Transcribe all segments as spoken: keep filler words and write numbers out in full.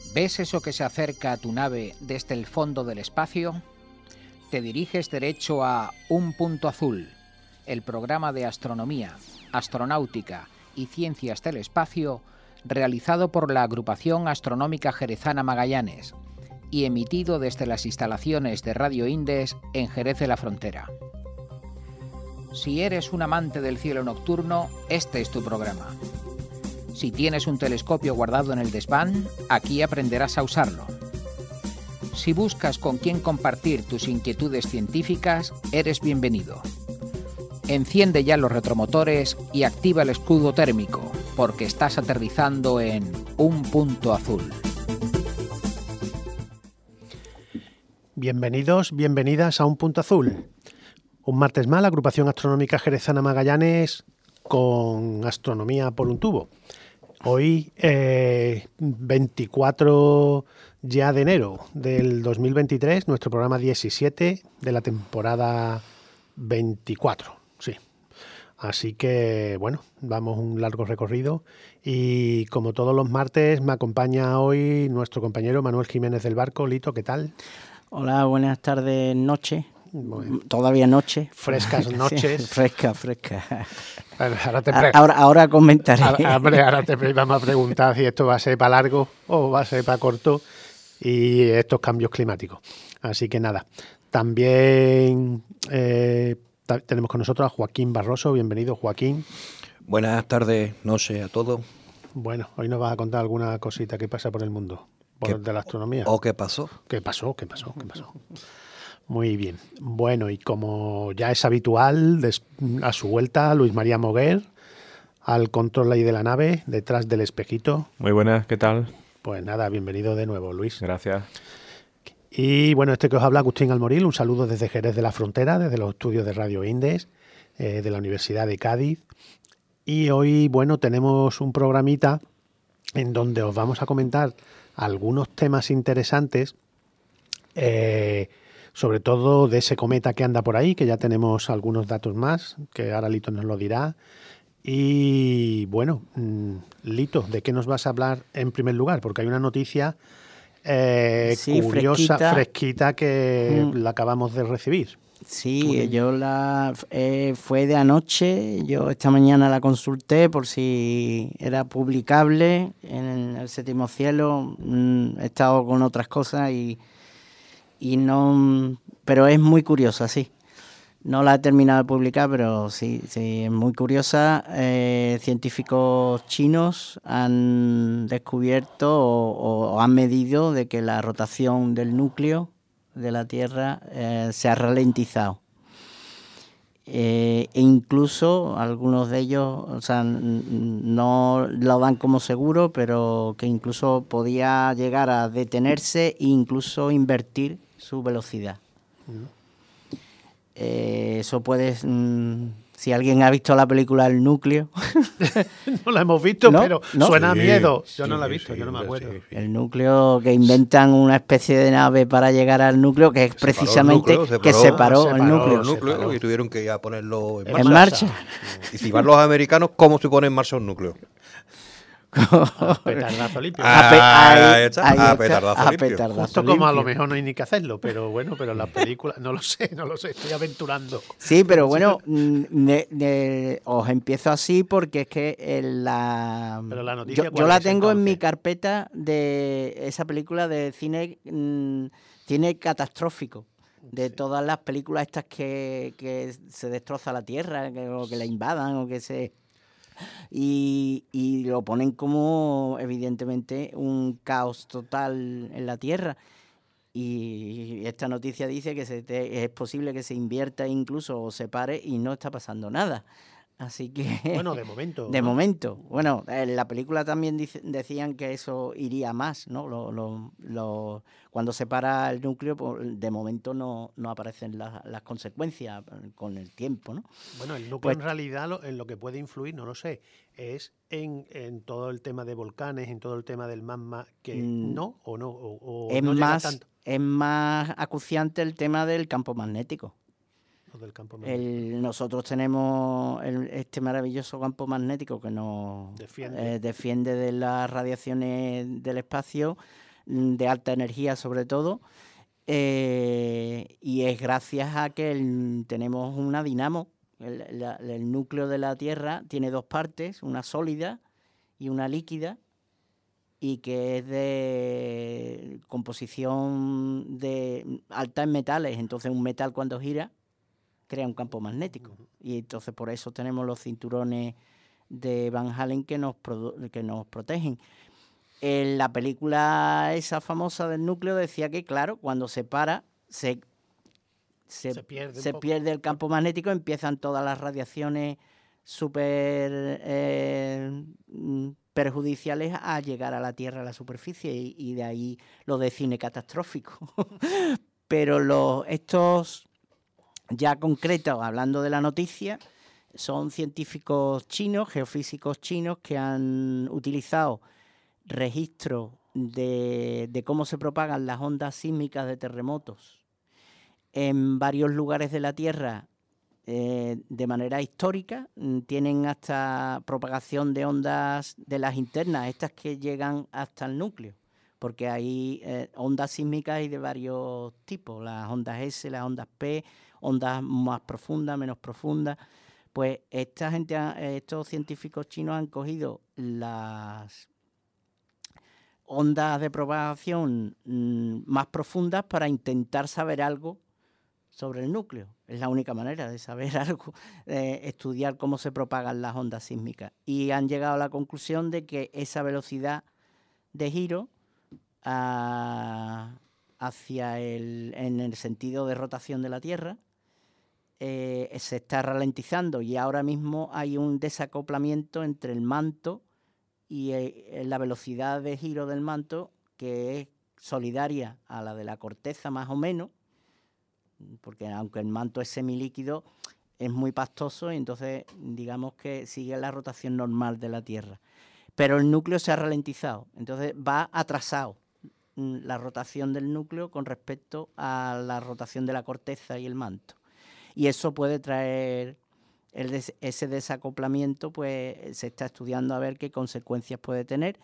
¿Ves eso que se acerca a tu nave desde el fondo del espacio? Te diriges derecho a Un Punto Azul, el programa de astronomía, astronáutica y ciencias del espacio realizado por la Agrupación Astronómica Jerezana Magallanes y emitido desde las instalaciones de Radio Indes en Jerez de la Frontera. Si eres un amante del cielo nocturno, este es tu programa. Si tienes un telescopio guardado en el desván, aquí aprenderás a usarlo. Si buscas con quién compartir tus inquietudes científicas, eres bienvenido. Enciende ya los retromotores y activa el escudo térmico, porque estás aterrizando en Un Punto Azul. Bienvenidos, bienvenidas a Un Punto Azul. Un martes más, la Agrupación Astronómica Jerezana Magallanes con astronomía por un tubo. Hoy, eh, veinticuatro ya de enero del dos mil veintitrés, nuestro programa diecisiete de la temporada veinticuatro, sí. Así que, bueno, vamos un largo recorrido y como todos los martes me acompaña hoy nuestro compañero Manuel Jiménez del Barco. Lito, ¿qué tal? Hola, buenas tardes, noche. Bueno, todavía noche. Frescas noches. Sí, fresca, fresca. Bueno, ahora, te pre- ahora, ahora comentaré. Ahora, hombre, ahora te vamos a preguntar si esto va a ser para largo o va a ser para corto y estos cambios climáticos. Así que nada, también eh, ta- tenemos con nosotros a Joaquín Barroso. Bienvenido, Joaquín. Buenas tardes, noche a todos. Bueno, hoy nos vas a contar alguna cosita que pasa por el mundo, por de la astronomía. ¿O qué pasó? ¿Qué pasó? ¿Qué pasó? ¿Qué pasó? Muy bien. Bueno, y como ya es habitual, des, a su vuelta, Luis María Moguer, al control ahí de la nave, detrás del espejito. Muy buenas, ¿qué tal? Pues nada, bienvenido de nuevo, Luis. Gracias. Y bueno, este que os habla, Agustín Almoril, un saludo desde Jerez de la Frontera, desde los estudios de Radio Indes, eh, de la Universidad de Cádiz. Y hoy, bueno, tenemos un programita en donde os vamos a comentar algunos temas interesantes, eh, sobre todo de ese cometa que anda por ahí, que ya tenemos algunos datos más, que ahora Lito nos lo dirá. Y bueno, Lito, ¿de qué nos vas a hablar en primer lugar? Porque hay una noticia eh, sí, curiosa, fresquita, fresquita que mm. la acabamos de recibir. Sí, yo la eh, fue de anoche, yo esta mañana la consulté por si era publicable en el séptimo cielo, mm, he estado con otras cosas y, y no, pero es muy curiosa, sí. No la he terminado de publicar, pero sí, sí es muy curiosa. Eh, científicos chinos han descubierto o, o han medido de que la rotación del núcleo de la Tierra eh, se ha ralentizado. Eh, e incluso algunos de ellos, o sea, n- no lo dan como seguro, pero que incluso podía llegar a detenerse e incluso invertir su velocidad. Mm. Eh, eso puede, mmm, si alguien ha visto la película El Núcleo. No la hemos visto, ¿no? Pero ¿no? Suena sí, a miedo. Yo sí, no la he visto, sí, yo no me acuerdo. Sí, sí. El núcleo, que inventan una especie de nave para llegar al núcleo, que es Se precisamente núcleo, se que paró, separó, separó el núcleo. El núcleo separó. y tuvieron que ya ponerlo en En marcha. marcha. Y si van los americanos, ¿cómo se pone en marcha un núcleo? A petardazo limpio. Ah, A pe- ahí- ahí está, ahí a está, petardazo a limpio. petardazo Justo como a lo limpio. mejor no hay ni que hacerlo, pero bueno, pero las películas, no lo sé, no lo sé, estoy aventurando. Sí, pero bueno, mm, de- de- os empiezo así porque es que en la, Pero la noticia, yo, ¿cuál yo la es, tengo en mi entonces? carpeta de esa película de cine, mm, cine catastrófico. De Sí. todas las películas estas que, que se destroza la Tierra, que, o que la invadan, o que se... Y, y lo ponen como, evidentemente, un caos total en la Tierra. Y esta noticia dice que se te, es posible que se invierta incluso o se pare y no está pasando nada. Así que... Bueno, de momento. De ¿no? momento. Bueno, en la película también dice, decían que eso iría más, ¿no? Lo, lo, lo, cuando se para el núcleo, pues, de momento no, no aparecen las, las consecuencias con el tiempo, ¿no? Bueno, el núcleo Pues- en realidad lo, en lo que puede influir, no lo sé, es en, en todo el tema de volcanes, en todo el tema del magma, que Mm, no o no, o, o es, no llega más, tanto. es más acuciante el tema del campo magnético. Lo del campo magnético. El, nosotros tenemos el, este maravilloso campo magnético que nos Defiende. eh, defiende de las radiaciones del espacio. de alta energía sobre todo, eh, y es gracias a que el, tenemos una dinamo. El, la, el núcleo de la Tierra tiene dos partes, una sólida y una líquida, y que es de composición de alta en metales. Entonces un metal cuando gira crea un campo magnético, uh-huh. y entonces por eso tenemos los cinturones de Van Halen que nos, produ- que nos protegen. En la película esa famosa del núcleo decía que, claro, cuando se para, se, se, se, pierde, se pierde el campo magnético, empiezan todas las radiaciones súper eh, perjudiciales a llegar a la Tierra, a la superficie, y, y de ahí lo de cine catastrófico. Pero los, estos ya concretos, hablando de la noticia, son científicos chinos, geofísicos chinos, que han utilizado registros de, de cómo se propagan las ondas sísmicas de terremotos en varios lugares de la Tierra eh, de manera histórica. Tienen hasta propagación de ondas de las internas, estas que llegan hasta el núcleo, porque hay eh, ondas sísmicas hay de varios tipos, las ondas S, las ondas P, ondas más profundas, menos profundas. Pues esta gente, estos científicos chinos han cogido las ondas de propagación mmm, más profundas para intentar saber algo sobre el núcleo. Es la única manera de saber algo, de estudiar cómo se propagan las ondas sísmicas. Y han llegado a la conclusión de que esa velocidad de giro a, hacia el, en el sentido de rotación de la Tierra eh, se está ralentizando, y ahora mismo hay un desacoplamiento entre el manto y eh, la velocidad de giro del manto, que es solidaria a la de la corteza más o menos, porque aunque el manto es semilíquido, es muy pastoso, y entonces digamos que sigue la rotación normal de la Tierra. Pero el núcleo se ha ralentizado, entonces va atrasado la rotación del núcleo con respecto a la rotación de la corteza y el manto. Y eso puede traer el des- ese desacoplamiento, pues se está estudiando a ver qué consecuencias puede tener.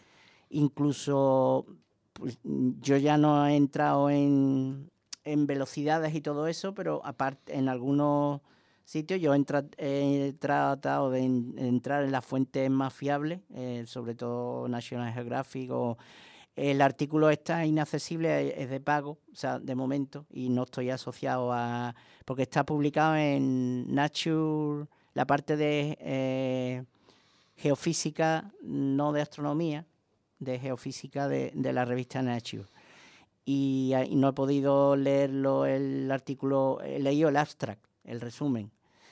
Incluso pues, yo ya no he entrado en, en velocidades y todo eso, pero aparte en algunos sitios yo he, entra- he tratado de en- entrar en las fuentes más fiables, eh, sobre todo National Geographic o... El artículo está inaccesible, es de pago, o sea, de momento, y no estoy asociado a... porque está publicado en Nature, la parte de eh, geofísica, no de astronomía, de geofísica de, de la revista Nature. Y, y no he podido leerlo, el artículo, he leído el abstract, el resumen.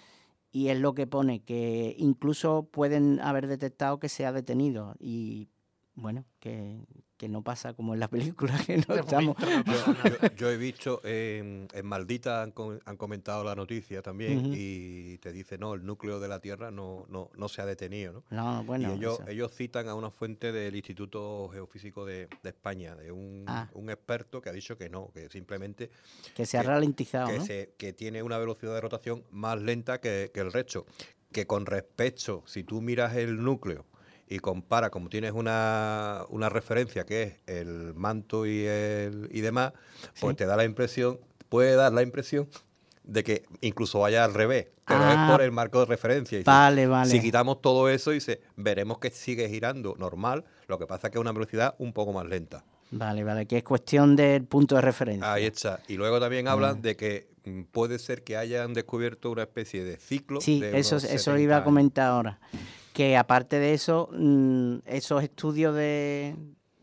Y es lo que pone, que incluso pueden haber detectado que se ha detenido, y bueno, que, que no pasa como en la película, que no estamos... Yo, yo, yo he visto, en, en Maldita han, com- han comentado la noticia también, uh-huh. y te dice, no, el núcleo de la Tierra no, no, no se ha detenido, ¿no? No, bueno, y ellos, eso. ellos citan a una fuente del Instituto Geofísico de, de España, de un, ah. un experto que ha dicho que no, que simplemente... Que se ha que, ralentizado, que ¿no? Se, que tiene una velocidad de rotación más lenta que, que el resto. Que con respecto, si tú miras el núcleo y compara, como tienes una, una referencia que es el manto y el y demás, pues sí. te da la impresión, puede dar la impresión de que incluso vaya al revés, pero ah, es por el marco de referencia. Y vale, si, vale. si quitamos todo eso, dice, veremos que sigue girando normal, lo que pasa es que es una velocidad un poco más lenta. Vale, vale, que es cuestión del punto de referencia. Ahí está. Y luego también hablan ah. de que mm, puede ser que hayan descubierto una especie de ciclo. Sí, de eso, unos eso iba a comentar ahora. Que aparte de eso, mmm, esos estudios de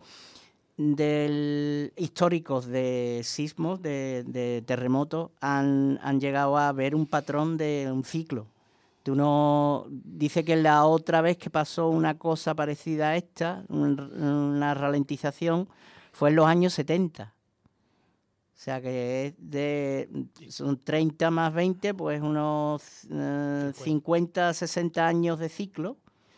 del históricos de sismos, de, de terremotos, han, han llegado a ver un patrón de un ciclo. De uno, dice que la otra vez que pasó una cosa parecida a esta, un, una ralentización, fue en los años setenta. O sea que es de, son treinta más veinte, pues unos eh, cincuenta, sesenta años de ciclo.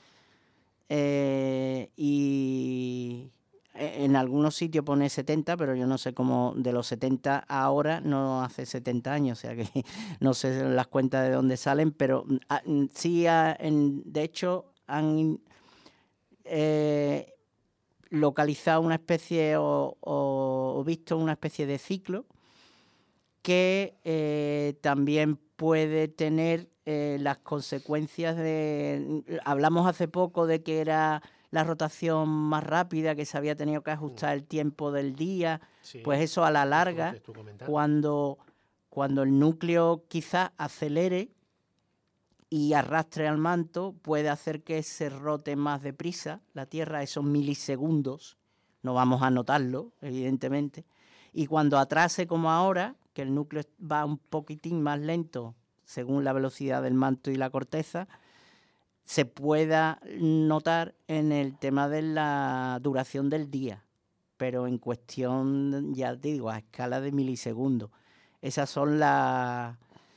Eh, y en algunos sitios pone setenta, pero yo no sé cómo de los setenta a ahora no hace setenta años, o sea que no sé las cuentas de dónde salen, pero a, sí, a, en, de hecho, han... Eh, localizado una especie o, o, o visto una especie de ciclo que eh, también puede tener eh, las consecuencias de... Hablamos hace poco de que era la rotación más rápida, que se había tenido que ajustar el tiempo del día, sí, pues eso a la larga, cuando, cuando el núcleo quizás acelere y arrastre al manto, puede hacer que se rote más deprisa la Tierra, esos milisegundos, no vamos a notarlo, evidentemente, y cuando atrase como ahora, que el núcleo va un poquitín más lento según la velocidad del manto y la corteza, se pueda notar en el tema de la duración del día, pero en cuestión, ya te digo, a escala de milisegundos. Esas son las,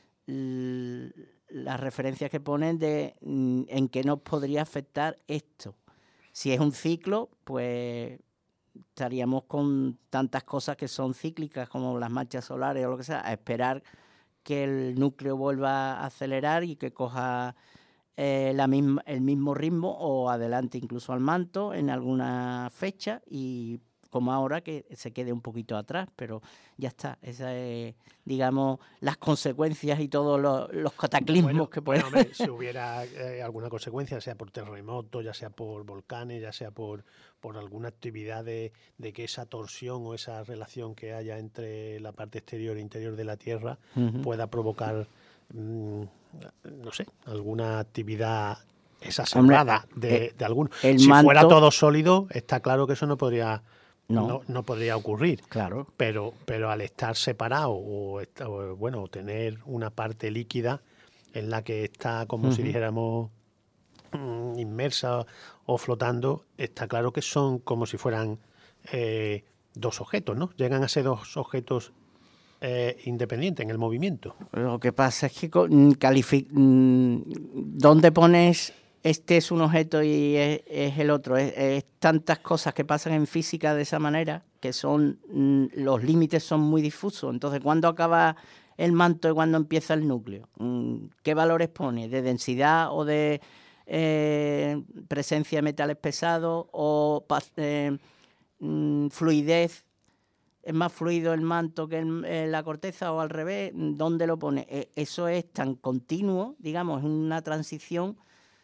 las referencias que ponen de en qué nos podría afectar esto. Si es un ciclo, pues estaríamos con tantas cosas que son cíclicas como las manchas solares o lo que sea, a esperar que el núcleo vuelva a acelerar y que coja eh, la misma, el mismo ritmo o adelante incluso al manto en alguna fecha, y como ahora que se quede un poquito atrás, pero ya está. Esas es, digamos, las consecuencias y todos los, los cataclismos bueno, que pueden... Bueno, si hubiera eh, alguna consecuencia, sea por terremotos, ya sea por volcanes, ya sea por, por alguna actividad de, de que esa torsión o esa relación que haya entre la parte exterior e interior de la Tierra uh-huh. pueda provocar, mmm, no sé, alguna actividad exacerbada de, de alguno. Si manto... fuera todo sólido, está claro que eso no podría... No. No, no podría ocurrir, claro. pero, pero al estar separado o, o bueno, tener una parte líquida en la que está como uh-huh. si dijéramos mm, inmersa o flotando, está claro que son como si fueran eh, dos objetos, ¿no? Llegan a ser dos objetos eh, independientes en el movimiento. Lo que pasa es que calific- ¿dónde pones? Este es un objeto y es, es el otro. Es, es tantas cosas que pasan en física de esa manera que son mm, los límites son muy difusos. Entonces, ¿cuándo acaba el manto y cuándo empieza el núcleo? ¿Qué valores pone? ¿De densidad o de eh, presencia de metales pesados o eh, mm, fluidez? ¿Es más fluido el manto que el, eh, la corteza o al revés? ¿Dónde lo pone? Eh, eso es tan continuo, digamos, es una transición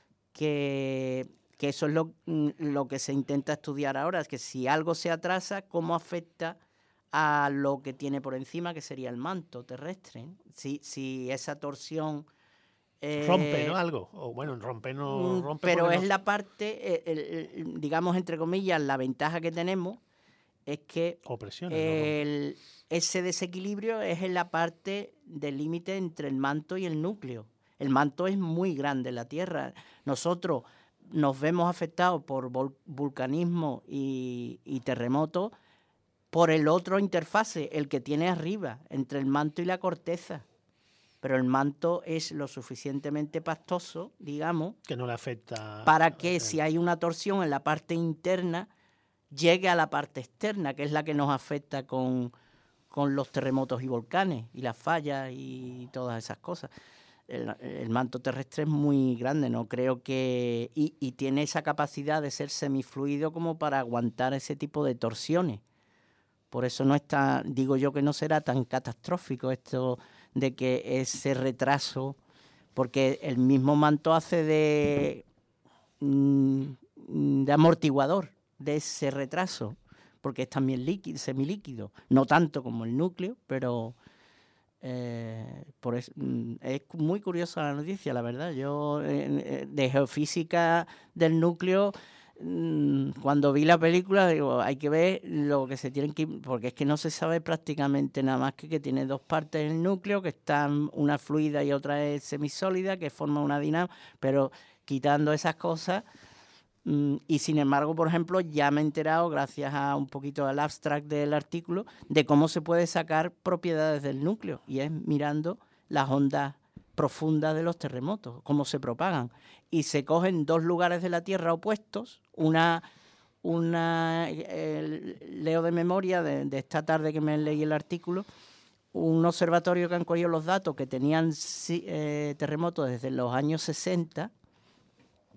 Que, que eso es lo, lo que se intenta estudiar ahora, es que si algo se atrasa, ¿cómo afecta a lo que tiene por encima, que sería el manto terrestre? Si, si esa torsión... Eh, rompe, ¿no? Algo, o bueno, rompe no rompe. Pero es no... la parte, el, el, digamos, entre comillas, la ventaja que tenemos es que o presiones, el, ese desequilibrio es en la parte del límite entre el manto y el núcleo. El manto es muy grande en la Tierra. Nosotros nos vemos afectados por vol- vulcanismo y, y terremotos por el otro interfase, el que tiene arriba, entre el manto y la corteza. Pero el manto es lo suficientemente pastoso, digamos, que no le afecta para que si hay una torsión en la parte interna, llegue a la parte externa, que es la que nos afecta con, con los terremotos y volcanes, y las fallas y todas esas cosas. El, el manto terrestre es muy grande, no creo que... Y, y tiene esa capacidad de ser semifluido como para aguantar ese tipo de torsiones. Por eso no está, digo yo que no será tan catastrófico esto de que ese retraso, porque el mismo manto hace de, de amortiguador de ese retraso, porque es también líquido, semilíquido, no tanto como el núcleo, pero... Eh, por eso, es muy curiosa la noticia, la verdad. Yo eh, de geofísica del núcleo, cuando vi la película, digo, hay que ver lo que se tienen que... Porque es que no se sabe prácticamente nada más que que tiene dos partes el núcleo, que están una fluida y otra es semisólida, que forma una dinámica, pero quitando esas cosas... Y sin embargo, por ejemplo, ya me he enterado, gracias a un poquito al abstract del artículo, de cómo se puede sacar propiedades del núcleo, y es mirando las ondas profundas de los terremotos, cómo se propagan. Y se cogen dos lugares de la Tierra opuestos, una, una eh, leo de memoria de, de esta tarde que me leí el artículo, un observatorio que han cogido los datos que tenían eh, terremotos desde los años sesenta,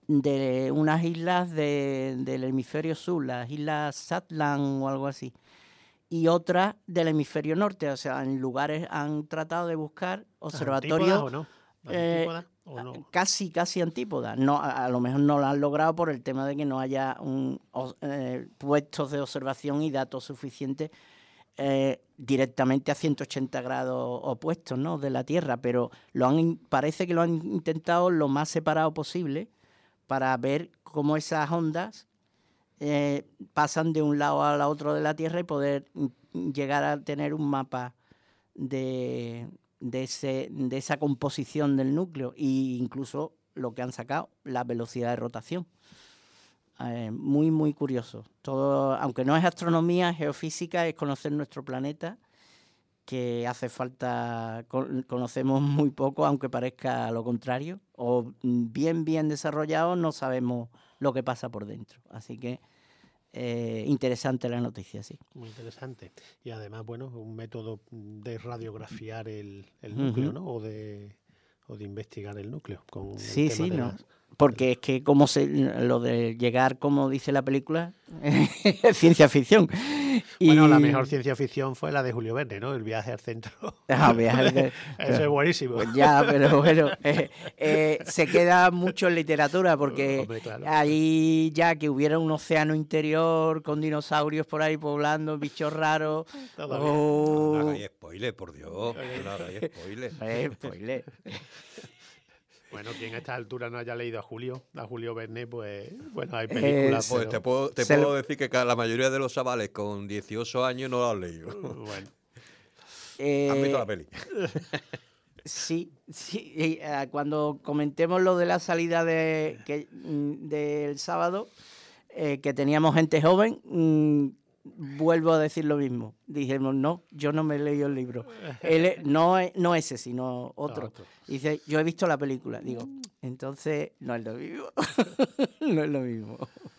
de unas islas de, del hemisferio sur, las islas Shetland o algo así, y otras del hemisferio norte. O sea, en lugares han tratado de buscar observatorios... ¿Antípodas o no? Eh, ¿Antípodas o no? Casi, casi antípodas. No, a, a lo mejor no lo han logrado por el tema de que no haya un, o, eh, puestos de observación y datos suficientes eh, directamente a ciento ochenta grados opuestos, ¿no?, de la Tierra, pero lo han, parece que lo han intentado lo más separado posible para ver cómo esas ondas eh, pasan de un lado al otro de la Tierra y poder llegar a tener un mapa de... De, ese, de esa composición del núcleo, e incluso lo que han sacado, la velocidad de rotación. Eh, muy, muy curioso. Todo, aunque no es astronomía, geofísica, es conocer nuestro planeta, que hace falta, con, conocemos muy poco, aunque parezca lo contrario, o bien, bien desarrollado, no sabemos lo que pasa por dentro. Así que Eh, interesante la noticia, sí. Muy interesante. Y además, bueno, un método de radiografiar el, el núcleo, uh-huh. ¿no? O de, o de investigar el núcleo. Con sí, el tema sí, de no. Las... Porque es que como se, lo de llegar, como dice la película, es ciencia ficción. Y... Bueno, la mejor ciencia ficción fue la de Julio Verne, ¿no? El viaje al centro. Ah, viaje de... Eso es buenísimo. Pues ya, pero bueno, eh, eh, se queda mucho en literatura, porque Hombre, claro. ahí ya que hubiera un océano interior con dinosaurios por ahí poblando, bichos raros. Oh... No, no hagáis spoiler, por Dios. No hagáis spoiler. Eh, spoiler. Bueno, quien a esta altura no haya leído a Julio, a Julio Verne, pues bueno, hay películas. Eh, pues pero... te puedo, te puedo decir que la mayoría de los chavales con dieciocho años no lo han leído. Bueno. Eh, ¿Has visto la peli? Sí, sí. Y, uh, cuando comentemos lo de la salida de, que, mm, del sábado, eh, que teníamos gente joven, mm, vuelvo a decir lo mismo. Dijimos, no, yo no me he leído el libro. Él, no, no ese, sino otro. otro. Dice, yo he visto la película. Digo, entonces no es lo mismo. No es lo mismo.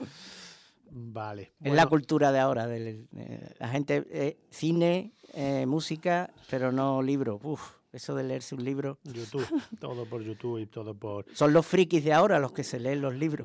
Vale. Es bueno. la cultura de ahora. De, de, la gente, eh, cine, eh, música, pero no libro. Uf, eso de leerse un libro. YouTube, todo por YouTube y todo por... Son los frikis de ahora los que se leen los libros.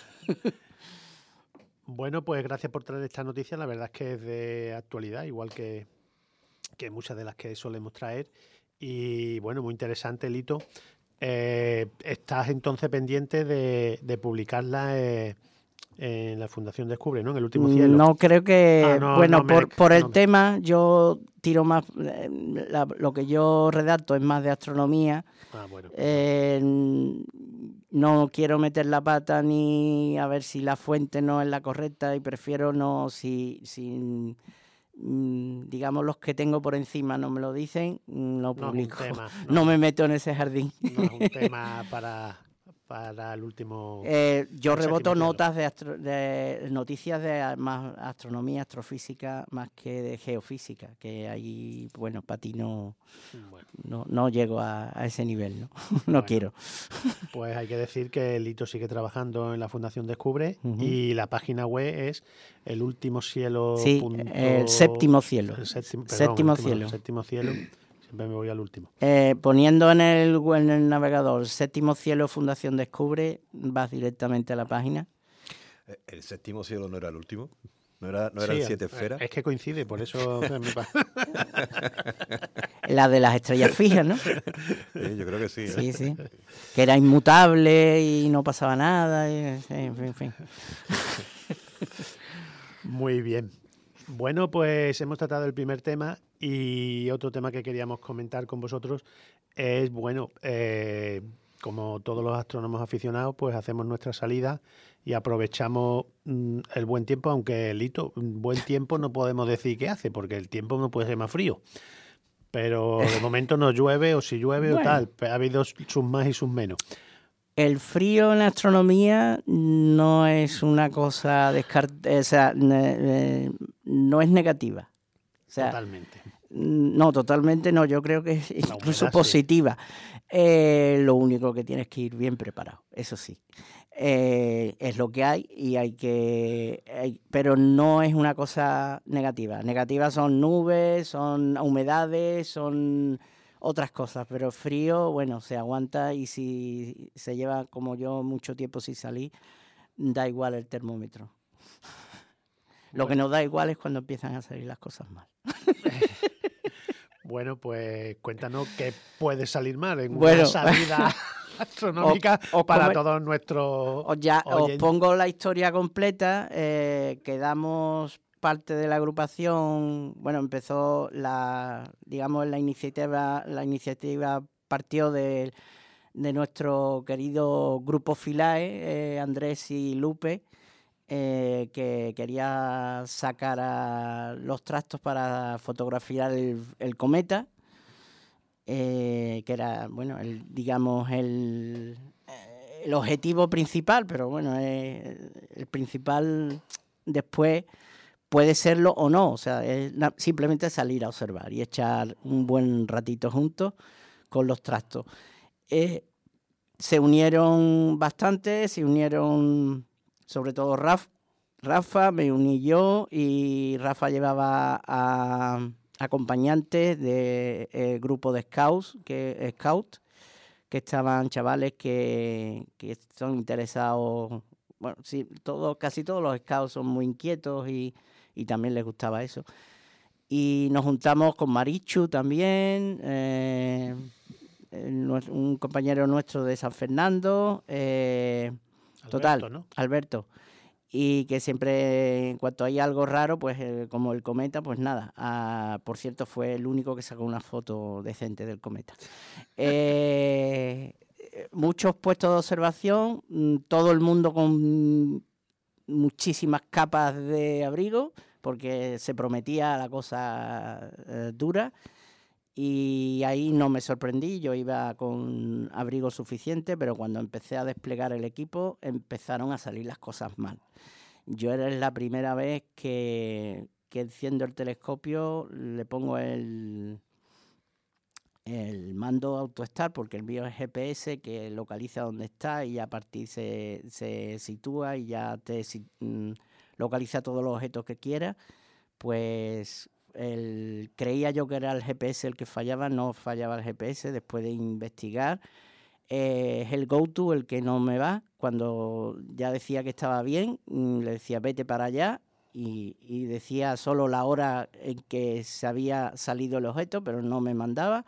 Bueno, pues gracias por traer esta noticia. La verdad es que es de actualidad, igual que, que muchas de las que solemos traer. Y bueno, muy interesante, Lito. Eh, ¿Estás entonces pendiente de, de publicarla eh, en la Fundación Descubre, ¿no? En el último cielo. No, creo que... Ah, no, bueno, no por, me, por el no tema yo tiro más... Eh, la, lo que yo redacto es más de astronomía. Ah, bueno. Eh, no quiero meter la pata ni a ver si la fuente no es la correcta y prefiero no... Si, si digamos, los que tengo por encima no me lo dicen, no publico. No, tema, no, no me meto en ese jardín. No es un tema para... para el último... Eh, yo reboto notas de, astro, de noticias de más astronomía, astrofísica, más que de geofísica, que ahí, bueno, para ti no, bueno. no, no llego a, a ese nivel, ¿no? No bueno, quiero. Pues hay que decir que Lito sigue trabajando en la Fundación Descubre uh-huh. y la página web es el último cielo. Sí, punto... el séptimo cielo. El séptimo, perdón, séptimo el último, cielo. El séptimo cielo. Siempre me voy al último. Eh, poniendo en el, en el navegador Séptimo Cielo Fundación Descubre, vas directamente a la página. ¿El séptimo cielo no era el último? ¿No era, no era sí, el siete esferas? Es que coincide, por eso... La de las estrellas fijas, ¿no? Sí, yo creo que sí. Sí, ¿eh? Sí. Que era inmutable y no pasaba nada. Y, en fin, en fin. Muy bien. Bueno, pues hemos tratado el primer tema y otro tema que queríamos comentar con vosotros es, bueno, eh, como todos los astrónomos aficionados, pues hacemos nuestra salida y aprovechamos mm, el buen tiempo, aunque, Lito, buen tiempo no podemos decir qué hace, porque el tiempo no puede ser más frío. Pero de momento no llueve, o si llueve bueno. o tal, ha habido sus más y sus menos. El frío en la astronomía no es una cosa descartada, o sea, eh, no es negativa. O sea, totalmente. No, totalmente no, yo creo que es incluso positiva. Sí. Eh, lo único que tienes que ir bien preparado, eso sí. Eh, es lo que hay y hay que... Hay, pero no es una cosa negativa. Negativas son nubes, son humedades, son... otras cosas, pero frío, bueno, se aguanta y si se lleva como yo mucho tiempo sin salir, da igual el termómetro. Lo que nos da igual es cuando empiezan a salir las cosas mal. Bueno, pues cuéntanos qué puede salir mal en bueno, una salida astronómica os, os para come, todos nuestros os, ya, oyentes. Os pongo la historia completa. Eh, quedamos parte de la agrupación, bueno, empezó la, digamos, la iniciativa, la iniciativa partió de, de nuestro querido grupo Filae, eh, Andrés y Lupe, eh, que quería sacar a los trastos para fotografiar el, el cometa, eh, que era, bueno, el, digamos, el, el objetivo principal, pero bueno, eh, el principal después puede serlo o no, o sea, es simplemente salir a observar y echar un buen ratito juntos con los trastos. Eh, se unieron bastante, se unieron sobre todo Rafa, Rafa, me uní yo y Rafa llevaba a acompañantes del de, grupo de scouts, que scout, que estaban chavales que, que son interesados, bueno, sí, todo, casi todos los scouts son muy inquietos y, y también les gustaba eso. Y nos juntamos con Marichu también, eh, un compañero nuestro de San Fernando, eh, Alberto, total, ¿no? Alberto. Y que siempre, en cuanto hay algo raro, pues eh, como el cometa, pues nada. Ah, por cierto, fue el único que sacó una foto decente del cometa. Eh, muchos puestos de observación, todo el mundo con muchísimas capas de abrigo, porque se prometía la cosa eh, dura. Y ahí no me sorprendí, yo iba con abrigo suficiente, pero cuando empecé a desplegar el equipo empezaron a salir las cosas mal. Yo era la primera vez que, que enciendo el telescopio, le pongo el, el mando AutoStart, porque el mío es G P S que localiza dónde está y a partir se, se sitúa y ya te mm, localiza todos los objetos que quiera, pues... El, creía yo que era el G P S el que fallaba, no fallaba el G P S, después de investigar. Eh, es el GoTo el que no me va. Cuando ya decía que estaba bien, le decía vete para allá y, y decía solo la hora en que se había salido el objeto, pero no me mandaba.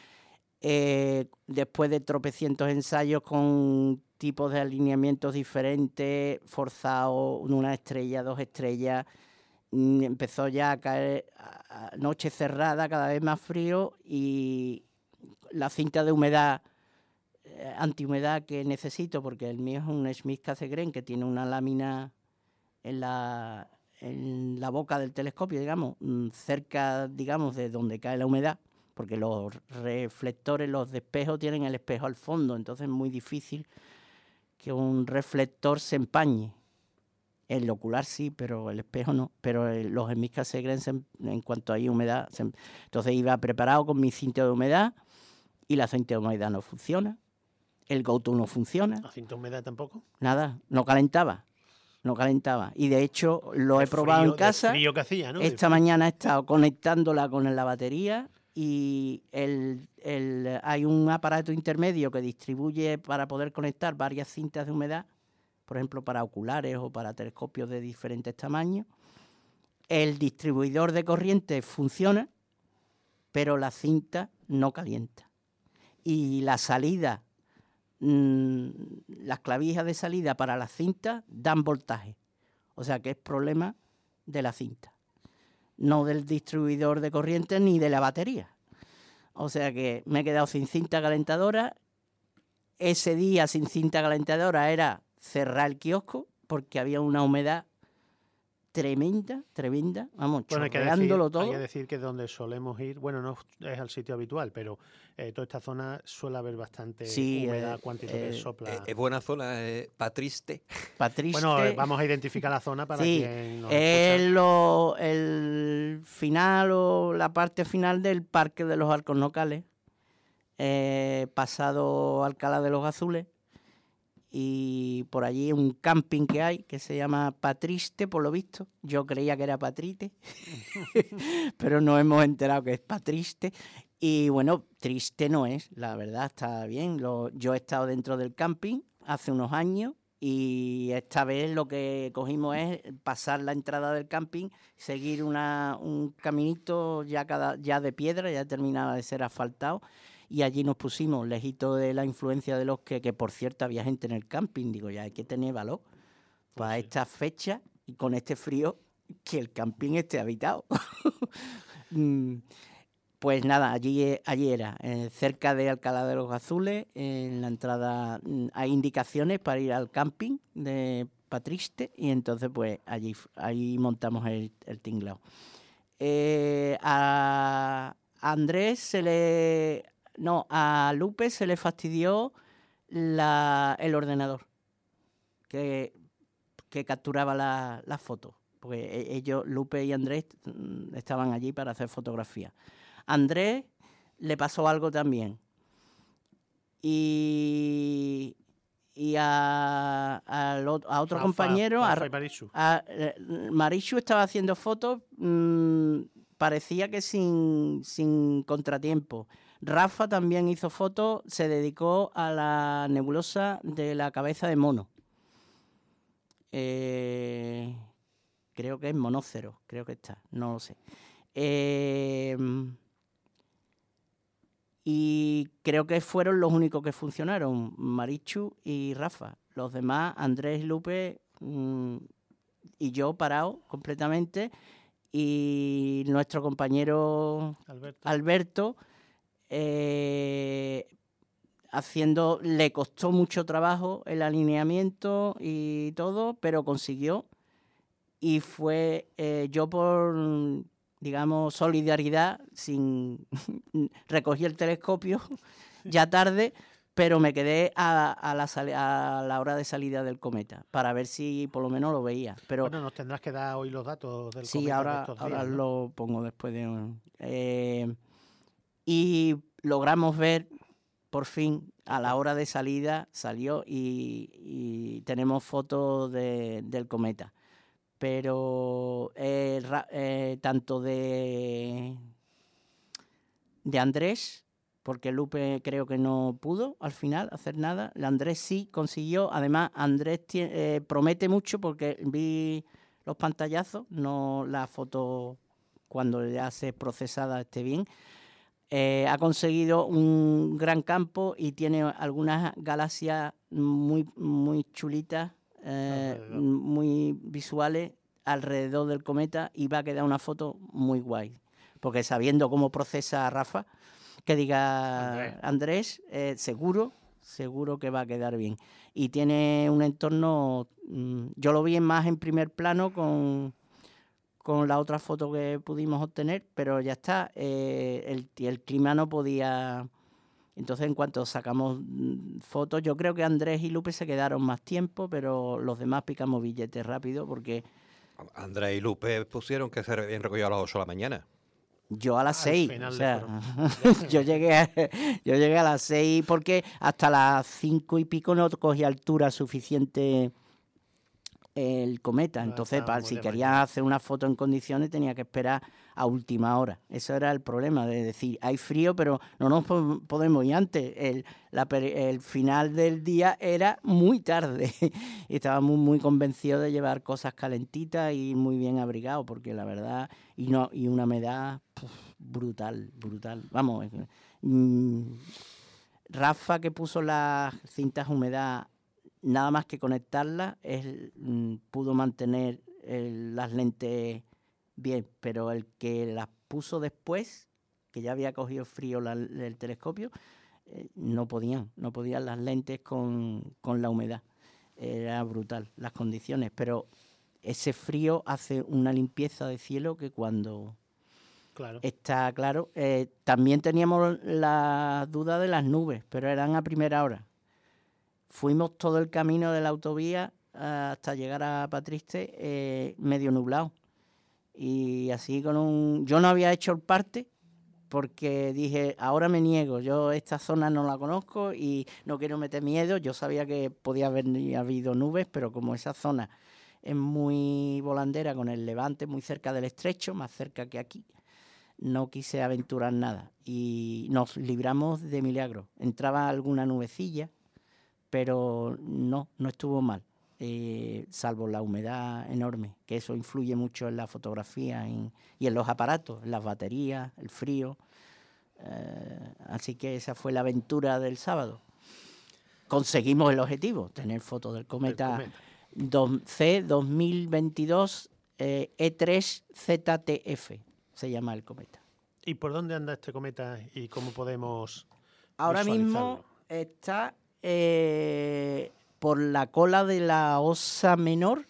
Eh, después de tropecientos ensayos con tipos de alineamientos diferentes, forzado, una estrella, dos estrellas, empezó ya a caer a noche cerrada, cada vez más frío, y la cinta de humedad, eh, antihumedad que necesito, porque el mío es un Smith Cassegrain que tiene una lámina en la, en la boca del telescopio, digamos, cerca, digamos, de donde cae la humedad, porque los reflectores, los de espejo tienen el espejo al fondo, entonces es muy difícil que un reflector se empañe. El ocular sí, pero el espejo no. Pero el, los Smith Cassegrain, en cuanto hay humedad, se, entonces iba preparado con mi cinta de humedad y la cinta de humedad no funciona. El GoTo no funciona. ¿La cinta de humedad tampoco? Nada, no calentaba. No calentaba. Y de hecho lo de he probado frío, en casa. De frío que hacía, ¿no? Esta mañana he estado conectándola con la batería y el, el, hay un aparato intermedio que distribuye para poder conectar varias cintas de humedad, por ejemplo, para oculares o para telescopios de diferentes tamaños. El distribuidor de corriente funciona, pero la cinta no calienta. Y la salida, mmm, las clavijas de salida para la cinta dan voltaje. O sea que es problema de la cinta, no del distribuidor de corriente ni de la batería. O sea que me he quedado sin cinta calentadora. Ese día sin cinta calentadora era cerrar el kiosco porque había una humedad tremenda, tremenda, vamos, bueno, chorreándolo todo. Hay que decir que donde solemos ir, bueno, no es el sitio habitual, pero eh, toda esta zona suele haber bastante sí, humedad eh, cuantito eh, que sopla. Es eh, buena zona, eh, Patriste. Patriste. Bueno, eh, vamos a identificar la zona para sí, quien nos es escucha. Lo, el final o la parte final del Parque de los Alcornocales, eh, pasado Alcalá de los Azules, y por allí un camping que hay que se llama Patriste, por lo visto. Yo creía que era Patrite, pero nos hemos enterado que es Patriste. Y bueno, triste no es, la verdad, está bien. Lo, yo he estado dentro del camping hace unos años y esta vez lo que cogimos es pasar la entrada del camping, seguir una, un caminito ya, cada, ya de piedra, ya terminaba de ser asfaltado, y allí nos pusimos, lejito de la influencia de los que, que por cierto había gente en el camping. Digo, ya hay que tener valor para Pues sí. esta fecha y con este frío que el camping esté habitado. Pues nada, allí, allí era, eh, cerca de Alcalá de los Azules, en la entrada mm, hay indicaciones para ir al camping de Patriste y entonces pues allí, allí montamos el, el tinglao. Eh, a Andrés se le... No, a Lupe se le fastidió la, el ordenador que, que capturaba las la fotos, porque ellos, Lupe y Andrés, estaban allí para hacer fotografías. Andrés le pasó algo también. Y, y a, a, lo, a otro Rafa, compañero, Rafa a, y Marichu. a, a Marichu estaba haciendo fotos, mmm, parecía que sin, sin contratiempo. Rafa también hizo fotos, se dedicó a la nebulosa de la cabeza de mono. Eh, creo que es monócero, creo que está, no lo sé. Eh... Y creo que fueron los únicos que funcionaron, Marichu y Rafa. Los demás, Andrés y Lupe mmm, y yo parados completamente. Y nuestro compañero Alberto, Alberto eh, haciendo, le costó mucho trabajo el alineamiento y todo, pero consiguió. Y fue eh, yo por... digamos, solidaridad, sin recogí el telescopio ya tarde, pero me quedé a, a, la sal, a la hora de salida del cometa para ver si por lo menos lo veía. Pero bueno, nos tendrás que dar hoy los datos del sí, cometa ahora, de estos días, ahora ¿no? lo pongo después de un... Eh, y logramos ver, por fin, a la hora de salida, salió y, y tenemos fotos de, del cometa. Pero eh, ra, eh, tanto de, de Andrés, porque Lupe creo que no pudo al final hacer nada, Andrés sí consiguió, además Andrés tiene, eh, promete mucho porque vi los pantallazos, no la foto cuando ya se procesada esté bien, eh, ha conseguido un gran campo y tiene algunas galaxias muy, muy chulitas, Eh, muy visuales alrededor del cometa y va a quedar una foto muy guay, porque sabiendo cómo procesa Rafa, que diga Andrés, Andrés eh, seguro seguro que va a quedar bien y tiene un entorno, mmm, yo lo vi más en primer plano con con la otra foto que pudimos obtener, pero ya está, eh, el, el clima no podía. Entonces, en cuanto sacamos fotos, yo creo que Andrés y Lupe se quedaron más tiempo, pero los demás picamos billetes rápido porque... Andrés y Lupe pusieron que se habían recogido a las ocho de la mañana. Yo a las seis, o sea, fueron... yo llegué a, yo llegué a las seis porque hasta las cinco y pico no cogía altura suficiente el cometa, no, entonces para, si quería mañana. hacer una foto en condiciones tenía que esperar a última hora. Eso era el problema, de decir, hay frío pero no nos podemos ir antes. El, la, el final del día era muy tarde y estábamos muy convencidos de llevar cosas calentitas y muy bien abrigados, porque la verdad, y no y una humedad puf, brutal, brutal. Vamos, mmm, Rafa, que puso las cintas humedad, nada más que conectarlas, es, mm, pudo mantener el, las lentes bien, pero el que las puso después, que ya había cogido frío la, el telescopio, eh, no podían, no podían las lentes con, con la humedad. Era brutal las condiciones, pero ese frío hace una limpieza de cielo que cuando claro. está claro. Eh, también teníamos la duda de las nubes, pero eran a primera hora. Fuimos todo el camino de la autovía hasta llegar a Patriste eh, medio nublado. Y así con un... Yo no había hecho el parte porque dije, ahora me niego. Yo esta zona no la conozco y no quiero meter miedo. Yo sabía que podía haber habido nubes, pero como esa zona es muy volandera con el levante, muy cerca del estrecho, más cerca que aquí, no quise aventurar nada y nos libramos de milagro. Entraba alguna nubecilla, pero no, no estuvo mal, eh, salvo la humedad enorme, que eso influye mucho en la fotografía en, y en los aparatos, en las baterías, el frío. Eh, así que esa fue la aventura del sábado. Conseguimos el objetivo, tener fotos del cometa, cometa. dos C dos mil veintidós eh, E tres Z T F, se llama el cometa. ¿Y por dónde anda este cometa y cómo podemos Ahora mismo está eh, por la cola de la Osa Menor,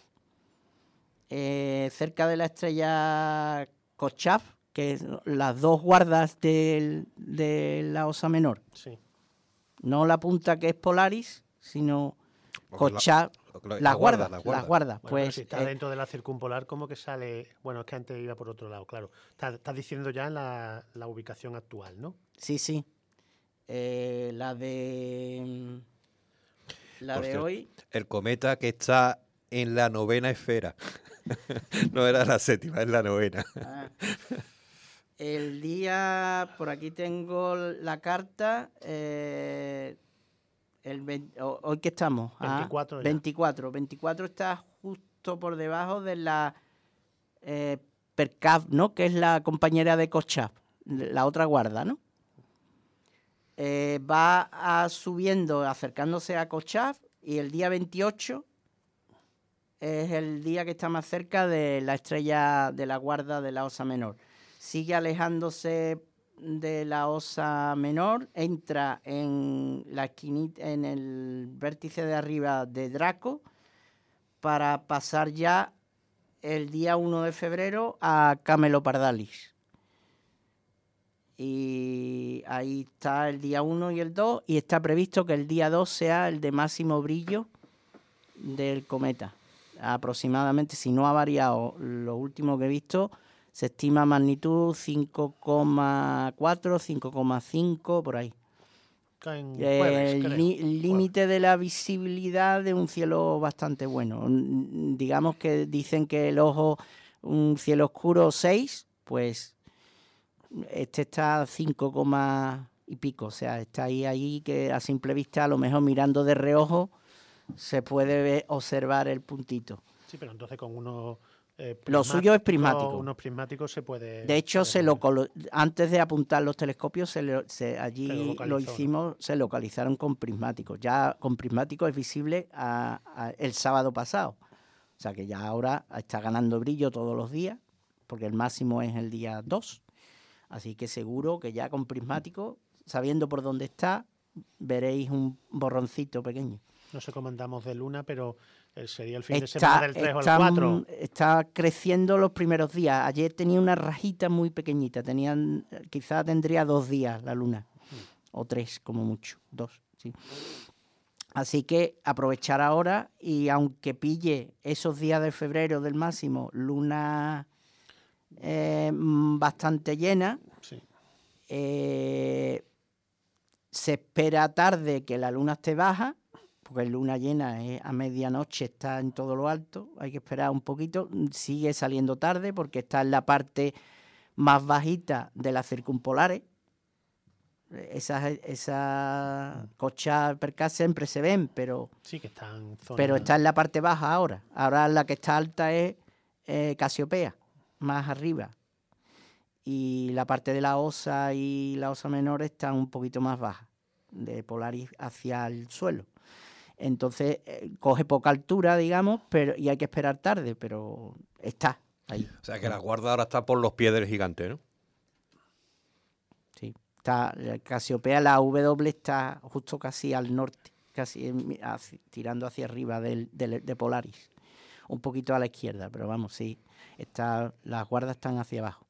eh, cerca de la estrella Kochab, que es las dos guardas del, de la Osa Menor. Sí. No la punta que es Polaris, sino Kochab, la, la, las guarda, guardas, la guarda. las guardas. Bueno, pues si está eh, dentro de la circumpolar, ¿cómo que sale? Bueno, es que antes iba por otro lado, claro. Estás está diciendo ya la, la ubicación actual, ¿no? sí, sí. Eh, la de la Por de cierto, hoy. El cometa que está en la novena esfera. No era la séptima, es la novena. Ah. El día, por aquí tengo la carta, eh, el veinte, hoy que estamos, veinticuatro, ah, ya. veinticuatro, veinticuatro está justo por debajo de la eh, Percav, ¿no? Que es la compañera de Kochab, la otra guarda, ¿no? Eh, va a, subiendo, acercándose a Kochab, y el día veintiocho es el día que está más cerca de la estrella de la guarda de la Osa Menor. Sigue alejándose de la Osa Menor, entra en la esquinita, en el vértice de arriba de Draco, para pasar ya el día uno de febrero a Camelopardalis. Y ahí está el día uno y el dos, y está previsto que el día dos sea el de máximo brillo del cometa. Aproximadamente, si no ha variado lo último que he visto, se estima magnitud cinco coma cuatro, cinco coma cinco, por ahí. En El jueves, creo. límite de la visibilidad de un cielo bastante bueno. Digamos que dicen que el ojo, un cielo oscuro seis, pues este está a cinco y pico. O sea, está ahí, ahí que a simple vista, a lo mejor mirando de reojo, se puede ver, observar el puntito. Sí, pero entonces con unos eh, lo suyo es prismático. Unos prismáticos se puede. De hecho, se se lo colo- antes de apuntar los telescopios, se le- se, allí Se lo lo, localizó, hicimos, ¿no? Se localizaron con prismáticos. Ya con prismáticos es visible a, a el sábado pasado. O sea que ya ahora está ganando brillo todos los días, porque el máximo es el día dos. Así que seguro que ya con prismáticos, sabiendo por dónde está, veréis un borroncito pequeño. No sé cómo andamos de luna, pero sería el fin de Está, semana del tres está, o el cuatro. Está creciendo los primeros días. Ayer tenía una rajita muy pequeñita. Tenían, quizá tendría dos días la luna. O tres, como mucho. Dos, sí. Así que aprovechar ahora, y aunque pille esos días de febrero del máximo, luna eh, bastante llena, Sí. eh, se espera tarde que la luna esté baja, porque luna llena es a medianoche, está en todo lo alto, hay que esperar un poquito, sigue saliendo tarde porque está en la parte más bajita de las circumpolares. Esas esa Kochab, Percav siempre se ven, pero, Sí, que está en zona... pero está en la parte baja ahora. Ahora la que está alta es eh, Casiopea, más arriba. Y la parte de la Osa y la Osa Menor están un poquito más baja, de Polaris hacia el suelo. Entonces eh, coge poca altura, digamos, pero y hay que esperar tarde, pero está ahí. O sea que la guarda ahora está por los pies del gigante, ¿no? Sí, está la Casiopea, la W está justo casi al norte, casi en- hacia- tirando hacia arriba del, del- de Polaris, un poquito a la izquierda, pero vamos, sí, está, las guardas están hacia abajo.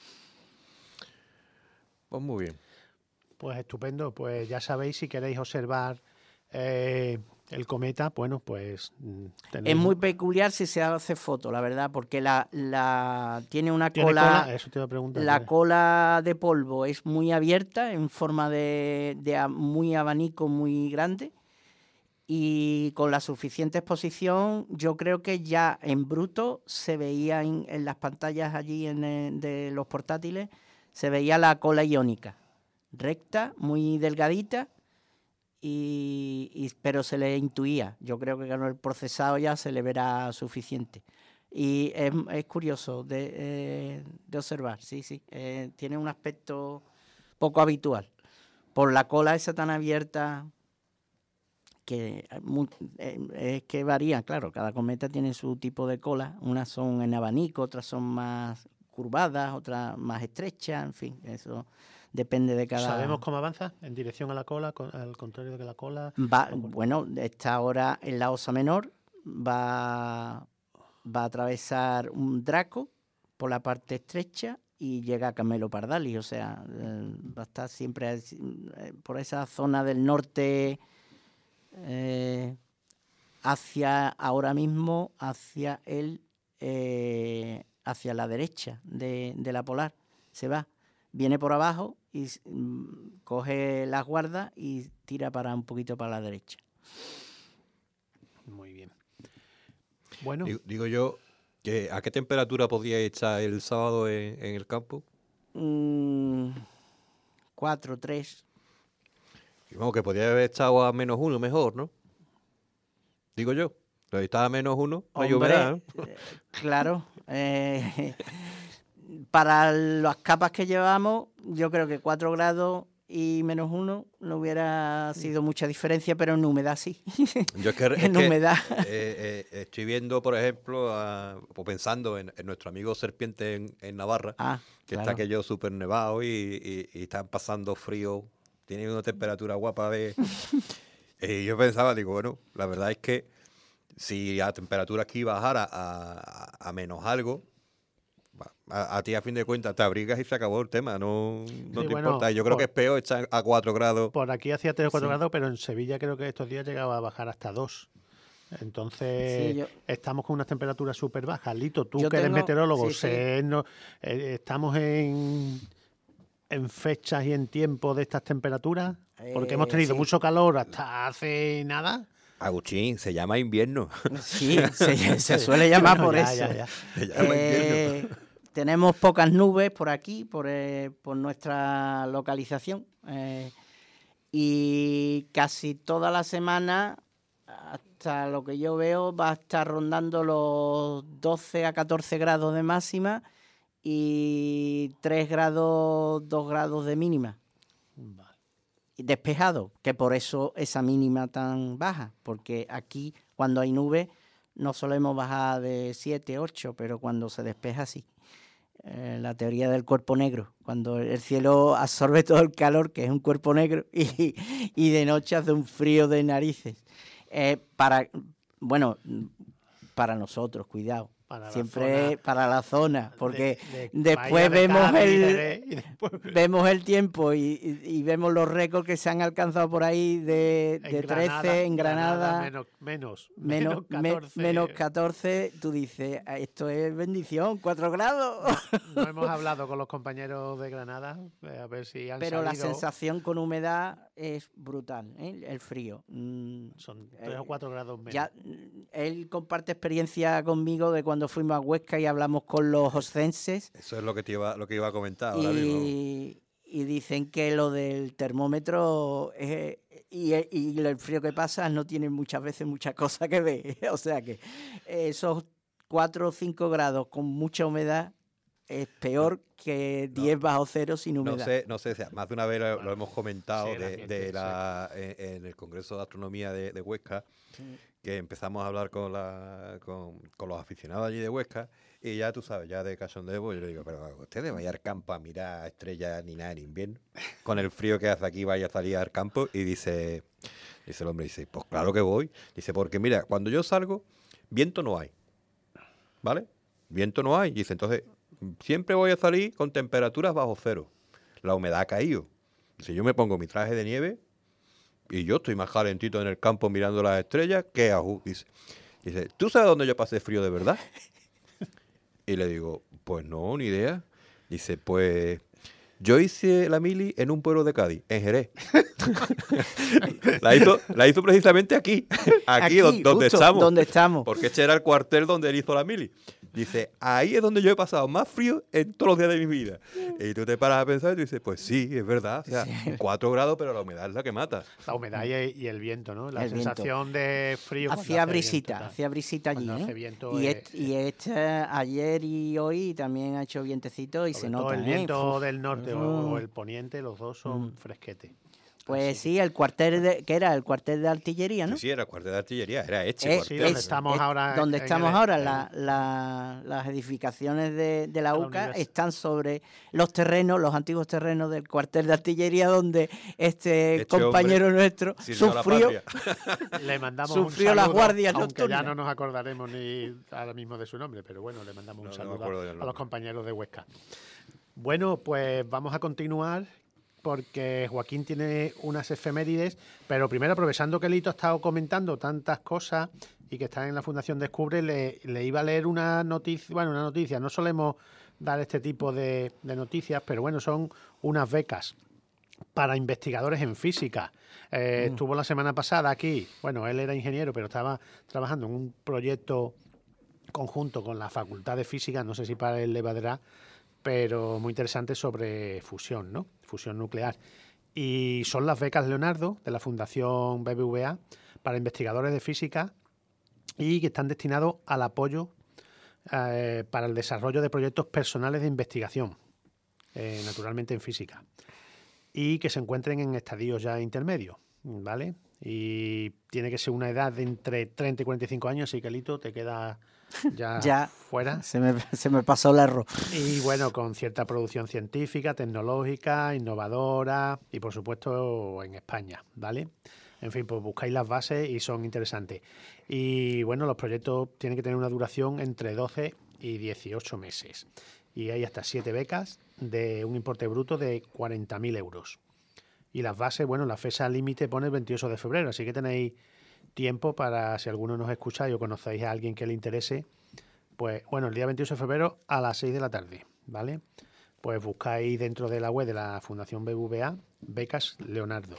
Pues muy bien. Pues estupendo. Pues ya sabéis, si queréis observar eh, el cometa, bueno, pues mm, tenéis... Es muy peculiar si se hace foto, la verdad, porque la, la tiene una ¿Tiene cola, cola? Eso te iba a preguntar. la ¿tiene? cola de polvo es muy abierta, en forma de, de a- muy abanico, muy grande, y con la suficiente exposición yo creo que ya en bruto se veía en, en las pantallas allí en, en, de los portátiles, se veía la cola iónica, recta, muy delgadita, y, y, pero se le intuía. Yo creo que con el procesado ya se le verá suficiente. Y es, es curioso de, eh, de observar, sí, sí. Eh, tiene un aspecto poco habitual. Por la cola esa tan abierta, que eh, es que varía, claro, cada cometa tiene su tipo de cola. Unas son en abanico, otras son más curvadas, otras más estrechas, en fin, eso depende de cada... ¿Sabemos cómo avanza? ¿En dirección a la cola, al contrario de que la cola? Va, bueno, está ahora en la Osa Menor, va... va a atravesar un Draco por la parte estrecha y llega a Camelo Pardalis, o sea, eh, va a estar siempre eh, por esa zona del norte, eh, hacia ahora mismo, hacia el eh, hacia la derecha de, de la polar, se va, viene por abajo y mm, coge las guardas y tira para un poquito para la derecha. Muy bien. Bueno, digo, digo yo, que ¿a qué temperatura podía echar el sábado en, en el campo? Mm, cuatro, tres. Y vamos, que podía haber echado a menos uno mejor, ¿no? Digo yo. Pero si estaba a menos uno, no lloverá, ¿no? Eh, claro. Eh, para las capas que llevamos, yo creo que cuatro grados y menos uno no hubiera sido mucha diferencia, pero en humedad sí. Yo es que, es en que, humedad. Eh, eh, estoy viendo, por ejemplo, a, o pensando en, en nuestro amigo Serpiente en, en Navarra, Ah, que claro. está aquello súper nevado y, y, y están pasando frío, tienen una temperatura guapa de... Y yo pensaba, digo, bueno, la verdad es que si la temperatura aquí bajara a, a, a menos algo, a, a ti a fin de cuentas te abrigas y se acabó el tema, no, no Sí, te bueno, importa. Yo creo por- que es peor echar a cuatro grados. por aquí hacía tres o cuatro Sí. grados, pero en Sevilla creo que estos días llegaba a bajar hasta dos. Entonces, Sí, yo- estamos con unas temperaturas súper bajas. Lito, tú Yo que eres tengo- meteorólogo, sí, sí. sé, no- eh, estamos en, en fechas y en tiempo de estas temperaturas, porque Eh, hemos tenido sí. mucho calor hasta hace nada. Agustín, se llama invierno. Sí, se, se suele llamar Bueno, por ya, eso. ya, ya. Se llama Eh, invierno. tenemos pocas nubes por aquí, por, eh, por nuestra localización. eh, y casi toda la semana, hasta lo que yo veo, va a estar rondando los doce a catorce grados de máxima y tres grados, dos grados de mínima. Vale. Y despejado, que por eso esa mínima tan baja, porque aquí cuando hay nube no solemos bajar de siete, ocho, pero cuando se despeja sí. Eh, la teoría del cuerpo negro, cuando el cielo absorbe todo el calor, que es un cuerpo negro, y, y de noche hace un frío de narices. Eh, para, bueno, para nosotros, cuidado. Para la Siempre zona para la zona, porque de- de después Bahía de vemos Cádiz, el Jerez, y después- vemos el tiempo y, y- y vemos los récords que se han alcanzado por ahí de, de en trece en Granada, menos, menos, menos, me- catorce. menos catorce, tú dices, esto es bendición, cuatro grados. No hemos hablado con los compañeros de Granada, eh, a ver si han Pero la sabido. sensación con humedad es brutal, ¿eh? El frío. Mm, Son tres eh, o cuatro grados menos. Ya, mm, él comparte experiencia conmigo de cuando fuimos a Huesca y hablamos con los oscenses. Eso es lo que te iba, lo que iba a comentar ahora mismo. Y, y dicen que lo del termómetro eh, y, y el frío que pasa no tiene muchas veces mucha cosa que ver. O sea que esos cuatro o cinco grados con mucha humedad es peor que diez bajo cero sin humedad. No sé, no sé, o sea, más de una vez lo, lo hemos comentado Sí, el de, ambiente, de la, en, en el Congreso de Astronomía de, de Huesca, que empezamos a hablar con, la, con, con los aficionados allí de Huesca, y ya tú sabes, ya de cachondeo, yo le digo, pero ustedes vayan al campo a mirar estrellas ni nada en invierno, con el frío que hace aquí vaya a salir al campo, y dice, dice el hombre, dice, pues claro que voy, dice, porque mira, cuando yo salgo, viento no hay, ¿vale? Viento no hay, dice, entonces, siempre voy a salir con temperaturas bajo cero, la humedad ha caído, dice, yo me pongo mi traje de nieve, y yo estoy más calentito en el campo mirando las estrellas que Ajú. Dice, dice, ¿tú sabes dónde yo pasé frío de verdad? Y le digo, pues no, ni idea. Dice, pues Yo hice la mili en un pueblo de Cádiz, en Jerez. la, hizo, la hizo precisamente aquí, aquí, Aquí, donde, donde justo estamos. donde estamos. Porque este era el cuartel donde él hizo la mili. Dice, ahí es donde yo he pasado más frío en todos los días de mi vida. Y tú te paras a pensar y tú dices, pues sí, es verdad. O sea, sí. cuatro grados, pero la humedad es la que mata. La humedad y, y el viento, ¿no? La el sensación viento. de frío. Hacía brisita, viento, hacía brisita allí. ¿eh? Viento, y, eh, este, y este, ayer y hoy también ha hecho vientecito y se nota. El ¿eh? viento del norte uh, o, o el poniente, los dos son uh, fresquetes. Pues sí, el cuartel de, ¿qué era? El cuartel de artillería, ¿no? Sí, sí, era el cuartel de artillería, era este. Eh, sí, donde es, estamos es, ahora. Donde en estamos el, ahora, en, la, la, las edificaciones de, de la U C A la están sobre los terrenos, los antiguos terrenos del cuartel de artillería, donde este, este compañero nuestro sufrió, le mandamos sufrió un las guardias aunque ya no nos acordaremos ni ahora mismo de su nombre, pero bueno, le mandamos un no, saludo no a, a los compañeros de Huesca. Bueno, pues vamos a continuar, porque Joaquín tiene unas efemérides, pero primero, aprovechando que Lito ha estado comentando tantas cosas y que está en la Fundación Descubre, le, le iba a leer una noticia, bueno, una noticia, no solemos dar este tipo de, de noticias, pero bueno, son unas becas para investigadores en física. Eh, mm. Estuvo la semana pasada aquí, bueno, él era ingeniero, pero estaba trabajando en un proyecto conjunto con la Facultad de Física, no sé si para él le valdrá, pero muy interesante sobre fusión, ¿no? Fusión nuclear. Y son las becas Leonardo de la Fundación B B V A para investigadores de física y que están destinados al apoyo eh, para el desarrollo de proyectos personales de investigación, eh, naturalmente en física, y que se encuentren en estadios ya intermedios, ¿vale? Y tiene que ser una edad de entre treinta y cuarenta y cinco años, así que Lito te queda ya, ya fuera. Se me, se me pasó el error. Y bueno, con cierta producción científica, tecnológica, innovadora y por supuesto en España, ¿vale? En fin, pues buscáis las bases y son interesantes. Y bueno, los proyectos tienen que tener una duración entre doce y dieciocho meses. Y hay hasta siete becas de un importe bruto de cuarenta mil euros. Y las bases, bueno, la fecha límite pone el veintiocho de febrero, así que tenéis tiempo para, si alguno nos escucha y o conocéis a alguien que le interese, pues bueno, el día veintiocho de febrero a las seis de la tarde, ¿vale? Pues buscáis dentro de la web de la Fundación B B V A becas Leonardo.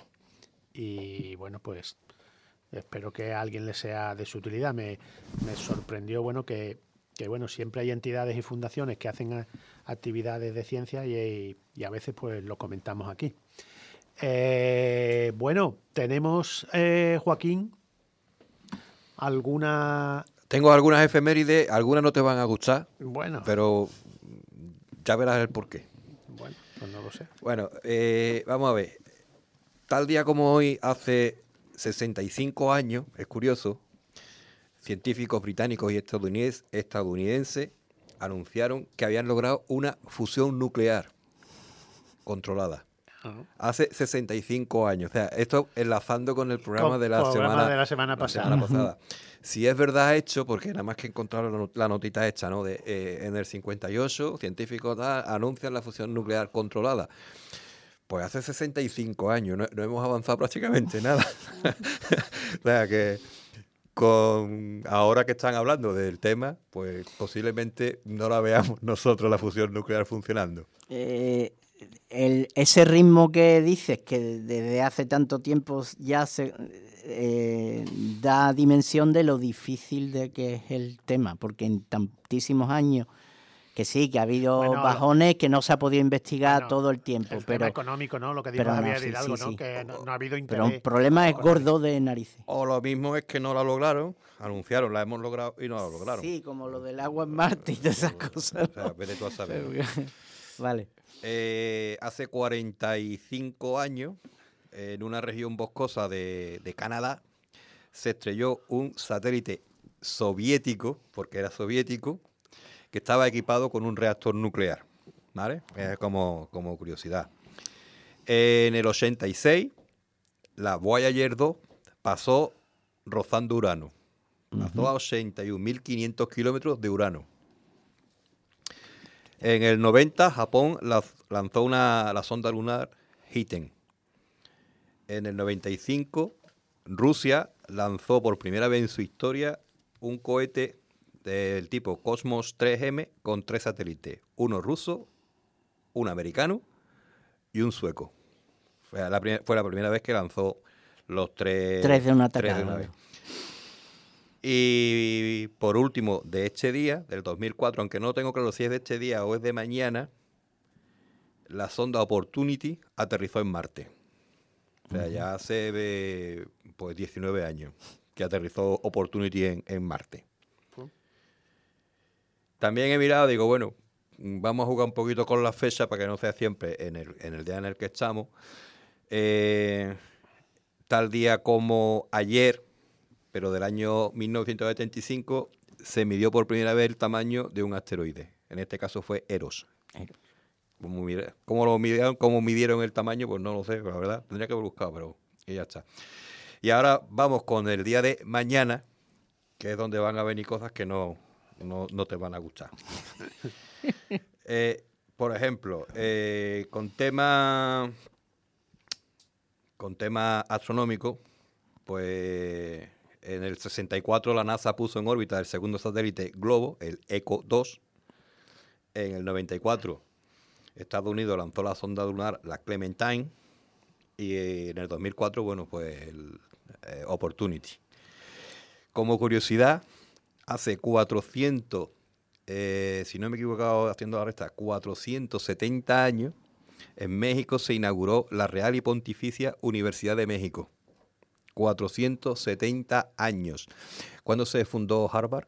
Y bueno, pues espero que a alguien le sea de su utilidad. Me, me sorprendió, bueno, que, que bueno, siempre hay entidades y fundaciones que hacen a, actividades de ciencia y, y a veces pues lo comentamos aquí. Eh, bueno, tenemos, eh, Joaquín, alguna... Tengo algunas efemérides, algunas no te van a gustar, bueno, pero ya verás el porqué. Bueno, pues no lo sé. Bueno, eh, vamos a ver. Tal día como hoy, hace sesenta y cinco años, es curioso, científicos británicos y estadounidenses, estadounidenses anunciaron que habían logrado una fusión nuclear controlada. Hace sesenta y cinco años. O sea, esto enlazando con el programa, con, de, la programa semana, de la semana pasada. La semana pasada. Si es verdad hecho, porque nada más que encontrar la notita hecha, ¿no? De, eh, en el cincuenta y ocho, científicos da, anuncian la fusión nuclear controlada. Pues hace sesenta y cinco años, no, no hemos avanzado prácticamente nada. O sea que con ahora que están hablando del tema, pues posiblemente no la veamos nosotros la fusión nuclear funcionando. Eh... El, ese ritmo que dices, que desde hace tanto tiempo ya se eh, da dimensión de lo difícil de que es el tema, porque en tantísimos años, que sí, que ha habido bueno, bajones, que no se ha podido investigar bueno, todo el tiempo. El pero tema económico, ¿no? Lo que dijo Javier no, sí, Hidalgo, sí, ¿no? Sí. Que no, no ha habido interés. Pero el problema es gordo de narices. O lo mismo es que no la lograron, anunciaron, la hemos logrado y no la lograron. Sí, como lo del agua en Marte y todas esas cosas. O sea, vete tú a saber. Vale. Eh, hace cuarenta y cinco años, en una región boscosa de, de Canadá, se estrelló un satélite soviético, porque era soviético, que estaba equipado con un reactor nuclear, ¿vale? Es como, como curiosidad. En el ochenta y seis, la Voyager dos pasó rozando Urano. Pasó uh-huh. a ochenta y un mil quinientos kilómetros de Urano. En el noventa, Japón lanzó una, la sonda lunar Hiten. En el noventa y cinco, Rusia lanzó por primera vez en su historia un cohete del tipo Cosmos tres eme con tres satélites. Uno ruso, uno americano y un sueco. Fue la, primer, fue la primera vez que lanzó los tres... Tres de una tres tacada. de una vez. Y por último, de este día, del dos mil cuatro, aunque no tengo claro si es de este día o es de mañana, la sonda Opportunity aterrizó en Marte. O sea, uh-huh. ya hace eh, pues diecinueve años que aterrizó Opportunity en, en Marte. Uh-huh. También he mirado, digo, bueno, vamos a jugar un poquito con la fecha para que no sea siempre en el, en el día en el que estamos. Eh, tal día como ayer, pero del año mil novecientos setenta y cinco, se midió por primera vez el tamaño de un asteroide. En este caso fue Eros. ¿Cómo, cómo lo midieron, cómo midieron el tamaño? Pues no lo sé, la verdad. Tendría que haber buscado, pero ya está. Y ahora vamos con el día de mañana, que es donde van a venir cosas que no, no, no te van a gustar. eh, por ejemplo, eh, con tema, con tema astronómico, pues... En el sesenta y cuatro la NASA puso en órbita el segundo satélite Globo, el ECO dos. En el noventa y cuatro Estados Unidos lanzó la sonda lunar, la Clementine. Y en el dos mil cuatro, bueno, pues el eh, Opportunity. Como curiosidad, hace cuatrocientos, eh, si no me he equivocado haciendo la resta, cuatrocientos setenta años, en México se inauguró la Real y Pontificia Universidad de México. cuatrocientos setenta años. ¿Cuándo se fundó Harvard?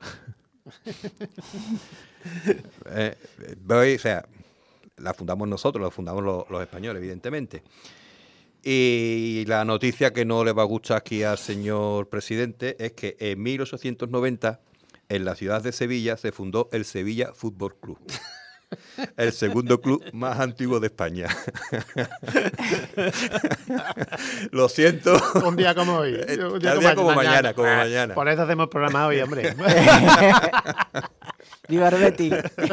eh, voy, o sea, la fundamos nosotros, la fundamos los, los españoles, evidentemente. Y la noticia que no le va a gustar aquí al señor presidente es que en mil ochocientos noventa, en la ciudad de Sevilla, se fundó el Sevilla Fútbol Club. El segundo club más antiguo de España. Lo siento. Un día como hoy. Un día, un día como, como mañana, mañana como mañana. Por eso hacemos programa hoy, hombre. ¡Viva el Betis!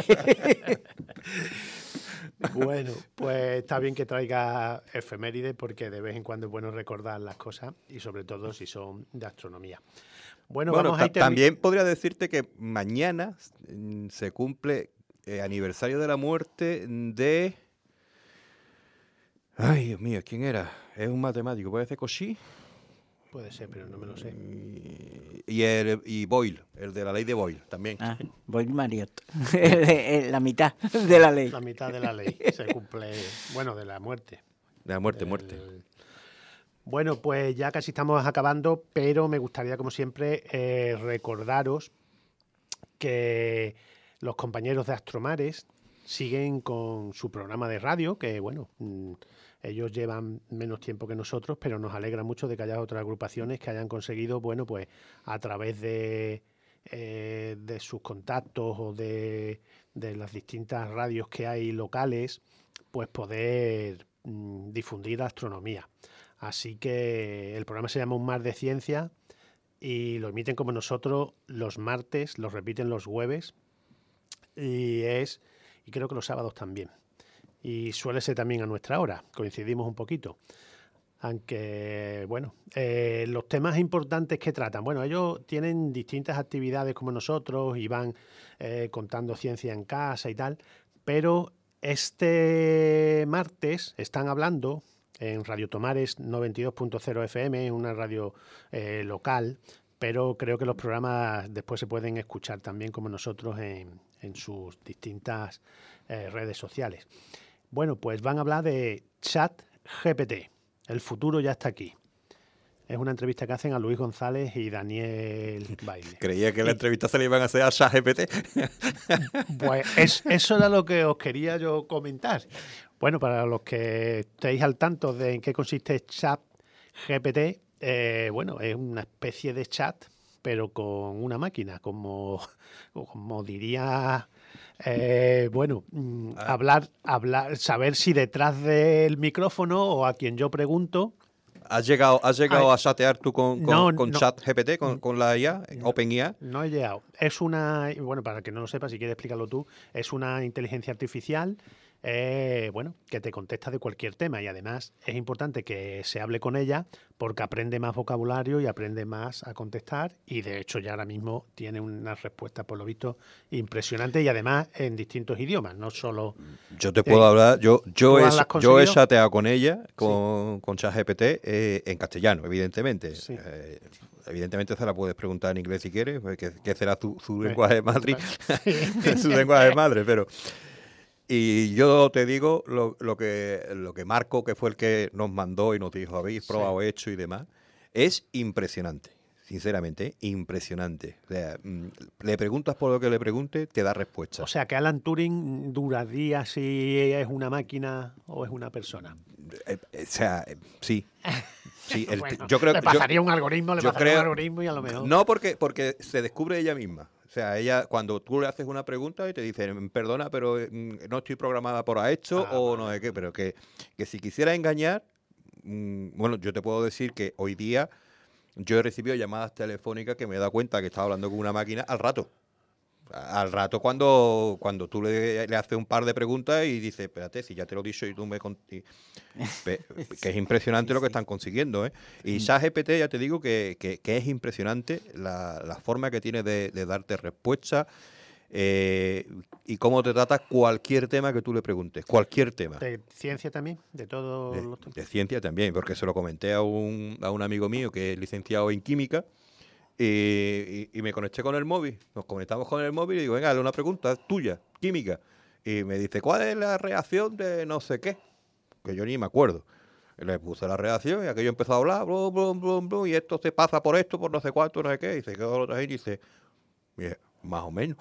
Bueno, pues está bien que traiga efemérides porque de vez en cuando es bueno recordar las cosas y sobre todo si son de astronomía. Bueno, bueno vamos a ta- también podría decirte que mañana se cumple Eh, aniversario de la muerte de... Ay, Dios mío, ¿quién era? Es un matemático, ¿puede ser Cauchy? Puede ser, pero no me lo sé. Y, y, el, y Boyle, el de la ley de Boyle, también. Ah, Boyle Marriott. La mitad de la ley. La mitad de la ley se cumple, bueno, de la muerte. De la muerte, el, muerte. Bueno, pues ya casi estamos acabando, pero me gustaría, como siempre, eh, recordaros que... los compañeros de Astromares siguen con su programa de radio, que bueno, ellos llevan menos tiempo que nosotros, pero nos alegra mucho de que haya otras agrupaciones que hayan conseguido, bueno, pues a través de, eh, de sus contactos o de, de las distintas radios que hay locales, pues poder mm, difundir astronomía. Así que el programa se llama Un Mar de Ciencia y lo emiten como nosotros los martes, lo repiten los jueves, y es y creo que los sábados también, y suele ser también a nuestra hora, coincidimos un poquito, aunque bueno, eh, los temas importantes que tratan, bueno, ellos tienen distintas actividades como nosotros y van eh, contando ciencia en casa y tal, pero este martes están hablando en Radio Tomares noventa y dos punto cero F M, una radio eh, local, pero creo que los programas después se pueden escuchar también como nosotros en, en sus distintas eh, redes sociales. Bueno, pues van a hablar de ChatGPT. El futuro ya está aquí. Es una entrevista que hacen a Luis González y Daniel Baile. Creía que la entrevista se le iban a hacer a ChatGPT. Pues es, eso era lo que os quería yo comentar. Bueno, para los que estéis al tanto de en qué consiste ChatGPT, Eh, bueno, es una especie de chat, pero con una máquina, como, como diría, eh, bueno, ah. hablar, hablar, saber si detrás del micrófono o a quien yo pregunto. ¿Has llegado, has llegado a chatear tú con, con, no, con no, ChatGPT, con, con la I A, no, OpenIA? No he llegado. Es una, bueno, para que no lo sepa, si quieres explícalo tú, es una inteligencia artificial eh, bueno, que te contesta de cualquier tema y además es importante que se hable con ella porque aprende más vocabulario y aprende más a contestar y de hecho ya ahora mismo tiene unas respuestas por lo visto impresionantes y además en distintos idiomas, no solo... Yo te puedo eh, hablar, yo yo he, yo he chateado con ella, con, sí. con ChatGPT eh, en castellano, evidentemente. Sí. Eh, Evidentemente se la puedes preguntar en inglés si quieres, que, que será su, su lenguaje madre, sí. su lenguaje madre, pero y yo te digo lo, lo que lo que Marco, que fue el que nos mandó y nos dijo, habéis probado, sí. hecho y demás, es impresionante, sinceramente, impresionante. O sea, le preguntas por lo que le pregunte, te da respuesta. O sea, que Alan Turing duraría si es una máquina o es una persona. Eh, eh, o sea, eh, sí. Sí, el, bueno, yo creo le pasaría yo, un algoritmo, le pasaría creo, un algoritmo y a lo mejor... No, porque, porque se descubre ella misma. O sea, ella, cuando tú le haces una pregunta y te dice, perdona, pero no estoy programada para esto ah, o vale. no sé qué, pero que, que si quisiera engañar, mmm, bueno, yo te puedo decir que hoy día yo he recibido llamadas telefónicas que me he dado cuenta que estaba hablando con una máquina al rato. Al rato cuando cuando tú le, le haces un par de preguntas y dices, espérate, si ya te lo he dicho y tú me... Y, que es impresionante sí, lo que sí. están consiguiendo, ¿eh? Y ChatGPT, ya te digo que, que, que es impresionante la, la forma que tiene de, de darte respuesta eh, y cómo te trata cualquier tema que tú le preguntes, cualquier tema. ¿De ciencia también? ¿De todos los temas? De ciencia también, porque se lo comenté a un, a un amigo mío que es licenciado en química. Y, y, y me conecté con el móvil, nos conectamos con el móvil y digo, venga, dale una pregunta tuya, química. Y me dice, ¿cuál es la reacción de no sé qué? Que yo ni me acuerdo. Y le puse la reacción y aquello empezó a hablar, blum, blum, blum, blum, y esto se pasa por esto, por no sé cuánto, no sé qué. Y se quedó otra vez y dice, más o menos.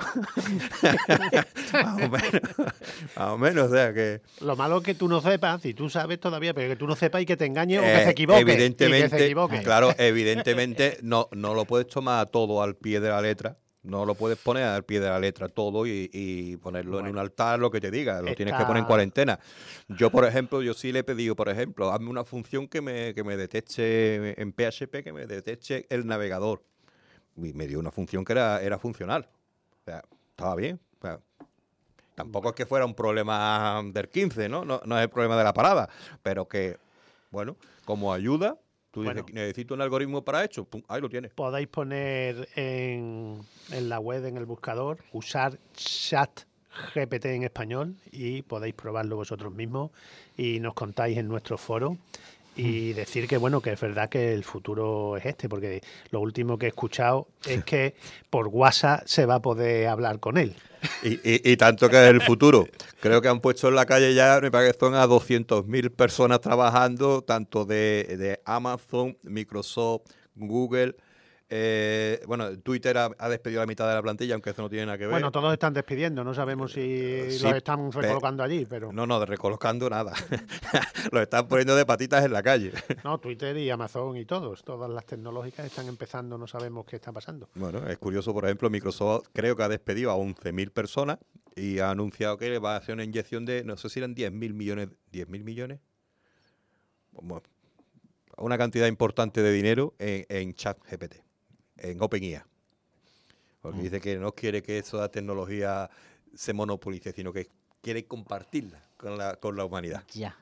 más o menos. Más o menos, o sea que... Lo malo es que tú no sepas, si tú sabes todavía, pero que tú no sepas y que te engañe eh, o que se equivoque. Evidentemente, y que se equivoque. Claro, evidentemente no, no lo puedes tomar todo al pie de la letra. No lo puedes poner al pie de la letra todo y, y ponerlo bueno, en un altar, lo que te diga. Lo está... tienes que poner en cuarentena. Yo, por ejemplo, yo sí le he pedido, por ejemplo, hazme una función que me, que me detecte en P H P, que me detecte el navegador. Y me dio una función que era, era funcional. O sea, estaba bien. O sea, tampoco es que fuera un problema del quince, ¿no? ¿no? No es el problema de la parada. Pero que, bueno, como ayuda, tú bueno, dices, necesito un algoritmo para eso, pum, ahí lo tienes. Podéis poner en, en la web, en el buscador, usar ChatGPT en español y podéis probarlo vosotros mismos y nos contáis en nuestro foro. Y decir que, bueno, que es verdad que el futuro es este, porque lo último que he escuchado es que por WhatsApp se va a poder hablar con él. Y, y, y tanto que es el futuro. Creo que han puesto en la calle ya, me parece que son a doscientas mil personas trabajando, tanto de, de Amazon, Microsoft, Google... Eh, bueno, Twitter ha, ha despedido a la mitad de la plantilla, aunque eso no tiene nada que ver. Bueno, todos están despidiendo, no sabemos si sí, los están recolocando pe- allí, pero... No, no, de recolocando nada. Los están poniendo de patitas en la calle. No, Twitter y Amazon y todos, todas las tecnológicas están empezando, no sabemos qué está pasando. Bueno, es curioso, por ejemplo, Microsoft creo que ha despedido a once mil personas y ha anunciado que va a hacer una inyección de, no sé si eran diez mil millones, diez mil millones, bueno, una cantidad importante de dinero en, en ChatGPT. En OpenIA, porque mm. dice que no quiere que esa tecnología se monopolice, sino que quiere compartirla con la, con la humanidad. Ya.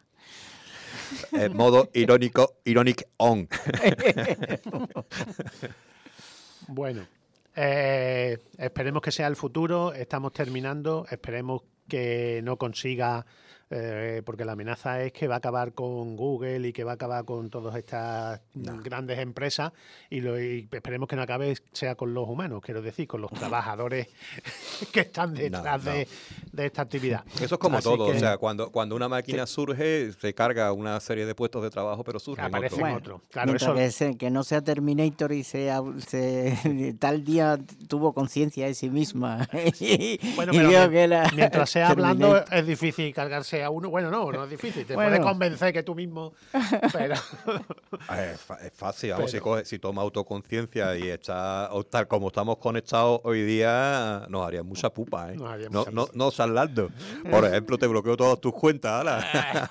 En modo irónico, ironic on. Bueno, eh, esperemos que sea el futuro, estamos terminando, esperemos que no consiga... Eh, porque la amenaza es que va a acabar con Google y que va a acabar con todas estas no. grandes empresas y, lo, y esperemos que no acabe sea con los humanos, quiero decir, con los trabajadores que están detrás no, no. De, de esta actividad. Eso es como Así todo, que, o sea, cuando, cuando una máquina sí. surge, se carga una serie de puestos de trabajo, pero surge aparece otro. Bueno, otro. Claro, eso... que, se, que no sea Terminator y sea, se, tal día tuvo conciencia de sí misma. y, bueno, pero y mientras, que la, mientras sea hablando es difícil cargarse a uno, bueno, no, no es difícil, te bueno. puedes convencer que tú mismo, pero... es, es fácil, vamos, pero... si, coge, si toma autoconciencia y está, tal como estamos conectados hoy día, nos haría mucha pupa, ¿eh? Nos haría no, mucha no, no salando. Por ejemplo, te bloqueo todas tus cuentas, ¿ala?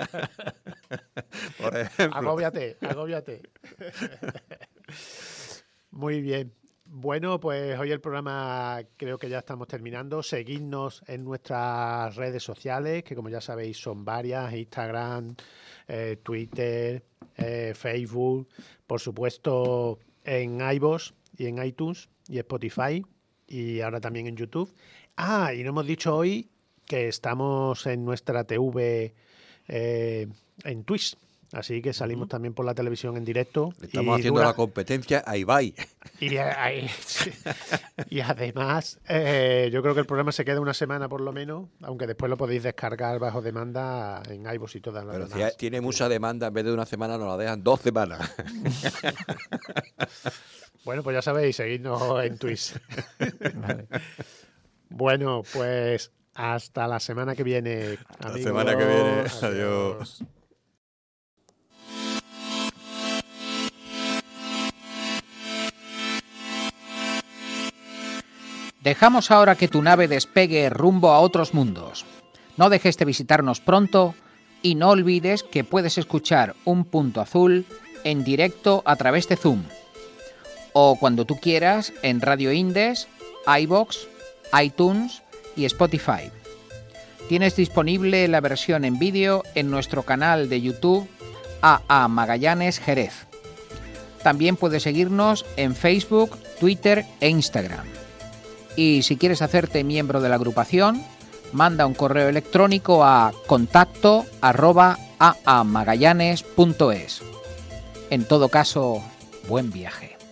Por ejemplo. Agóbiate, agóbiate. Muy bien. Bueno, pues hoy el programa creo que ya estamos terminando. Seguidnos en nuestras redes sociales, que como ya sabéis son varias: Instagram, eh, Twitter, eh, Facebook, por supuesto en iVoox y en iTunes y Spotify, y ahora también en YouTube. Ah, y no hemos dicho hoy que estamos en nuestra T V eh, en Twitch. Así que salimos uh-huh. también por la televisión en directo. Le estamos haciendo dura... la competencia a Ibai. Y, y, y además, eh, yo creo que el programa se queda una semana por lo menos, aunque después lo podéis descargar bajo demanda en iVoox y todas las Pero demás. si tiene mucha demanda, en vez de una semana nos la dejan dos semanas. Bueno, pues ya sabéis, seguidnos en Twitch. Vale. Bueno, pues hasta la semana que viene. Hasta la semana que viene. Adiós. Adiós. Dejamos ahora que tu nave despegue rumbo a otros mundos. No dejes de visitarnos pronto y no olvides que puedes escuchar Un Punto Azul en directo a través de Zoom o cuando tú quieras en Radio Indes, iVoox, iTunes y Spotify. Tienes disponible la versión en vídeo en nuestro canal de YouTube A A Magallanes Jerez. También puedes seguirnos en Facebook, Twitter e Instagram. Y si quieres hacerte miembro de la agrupación, manda un correo electrónico a contacto arroba aamagallanes punto es. En todo caso, buen viaje.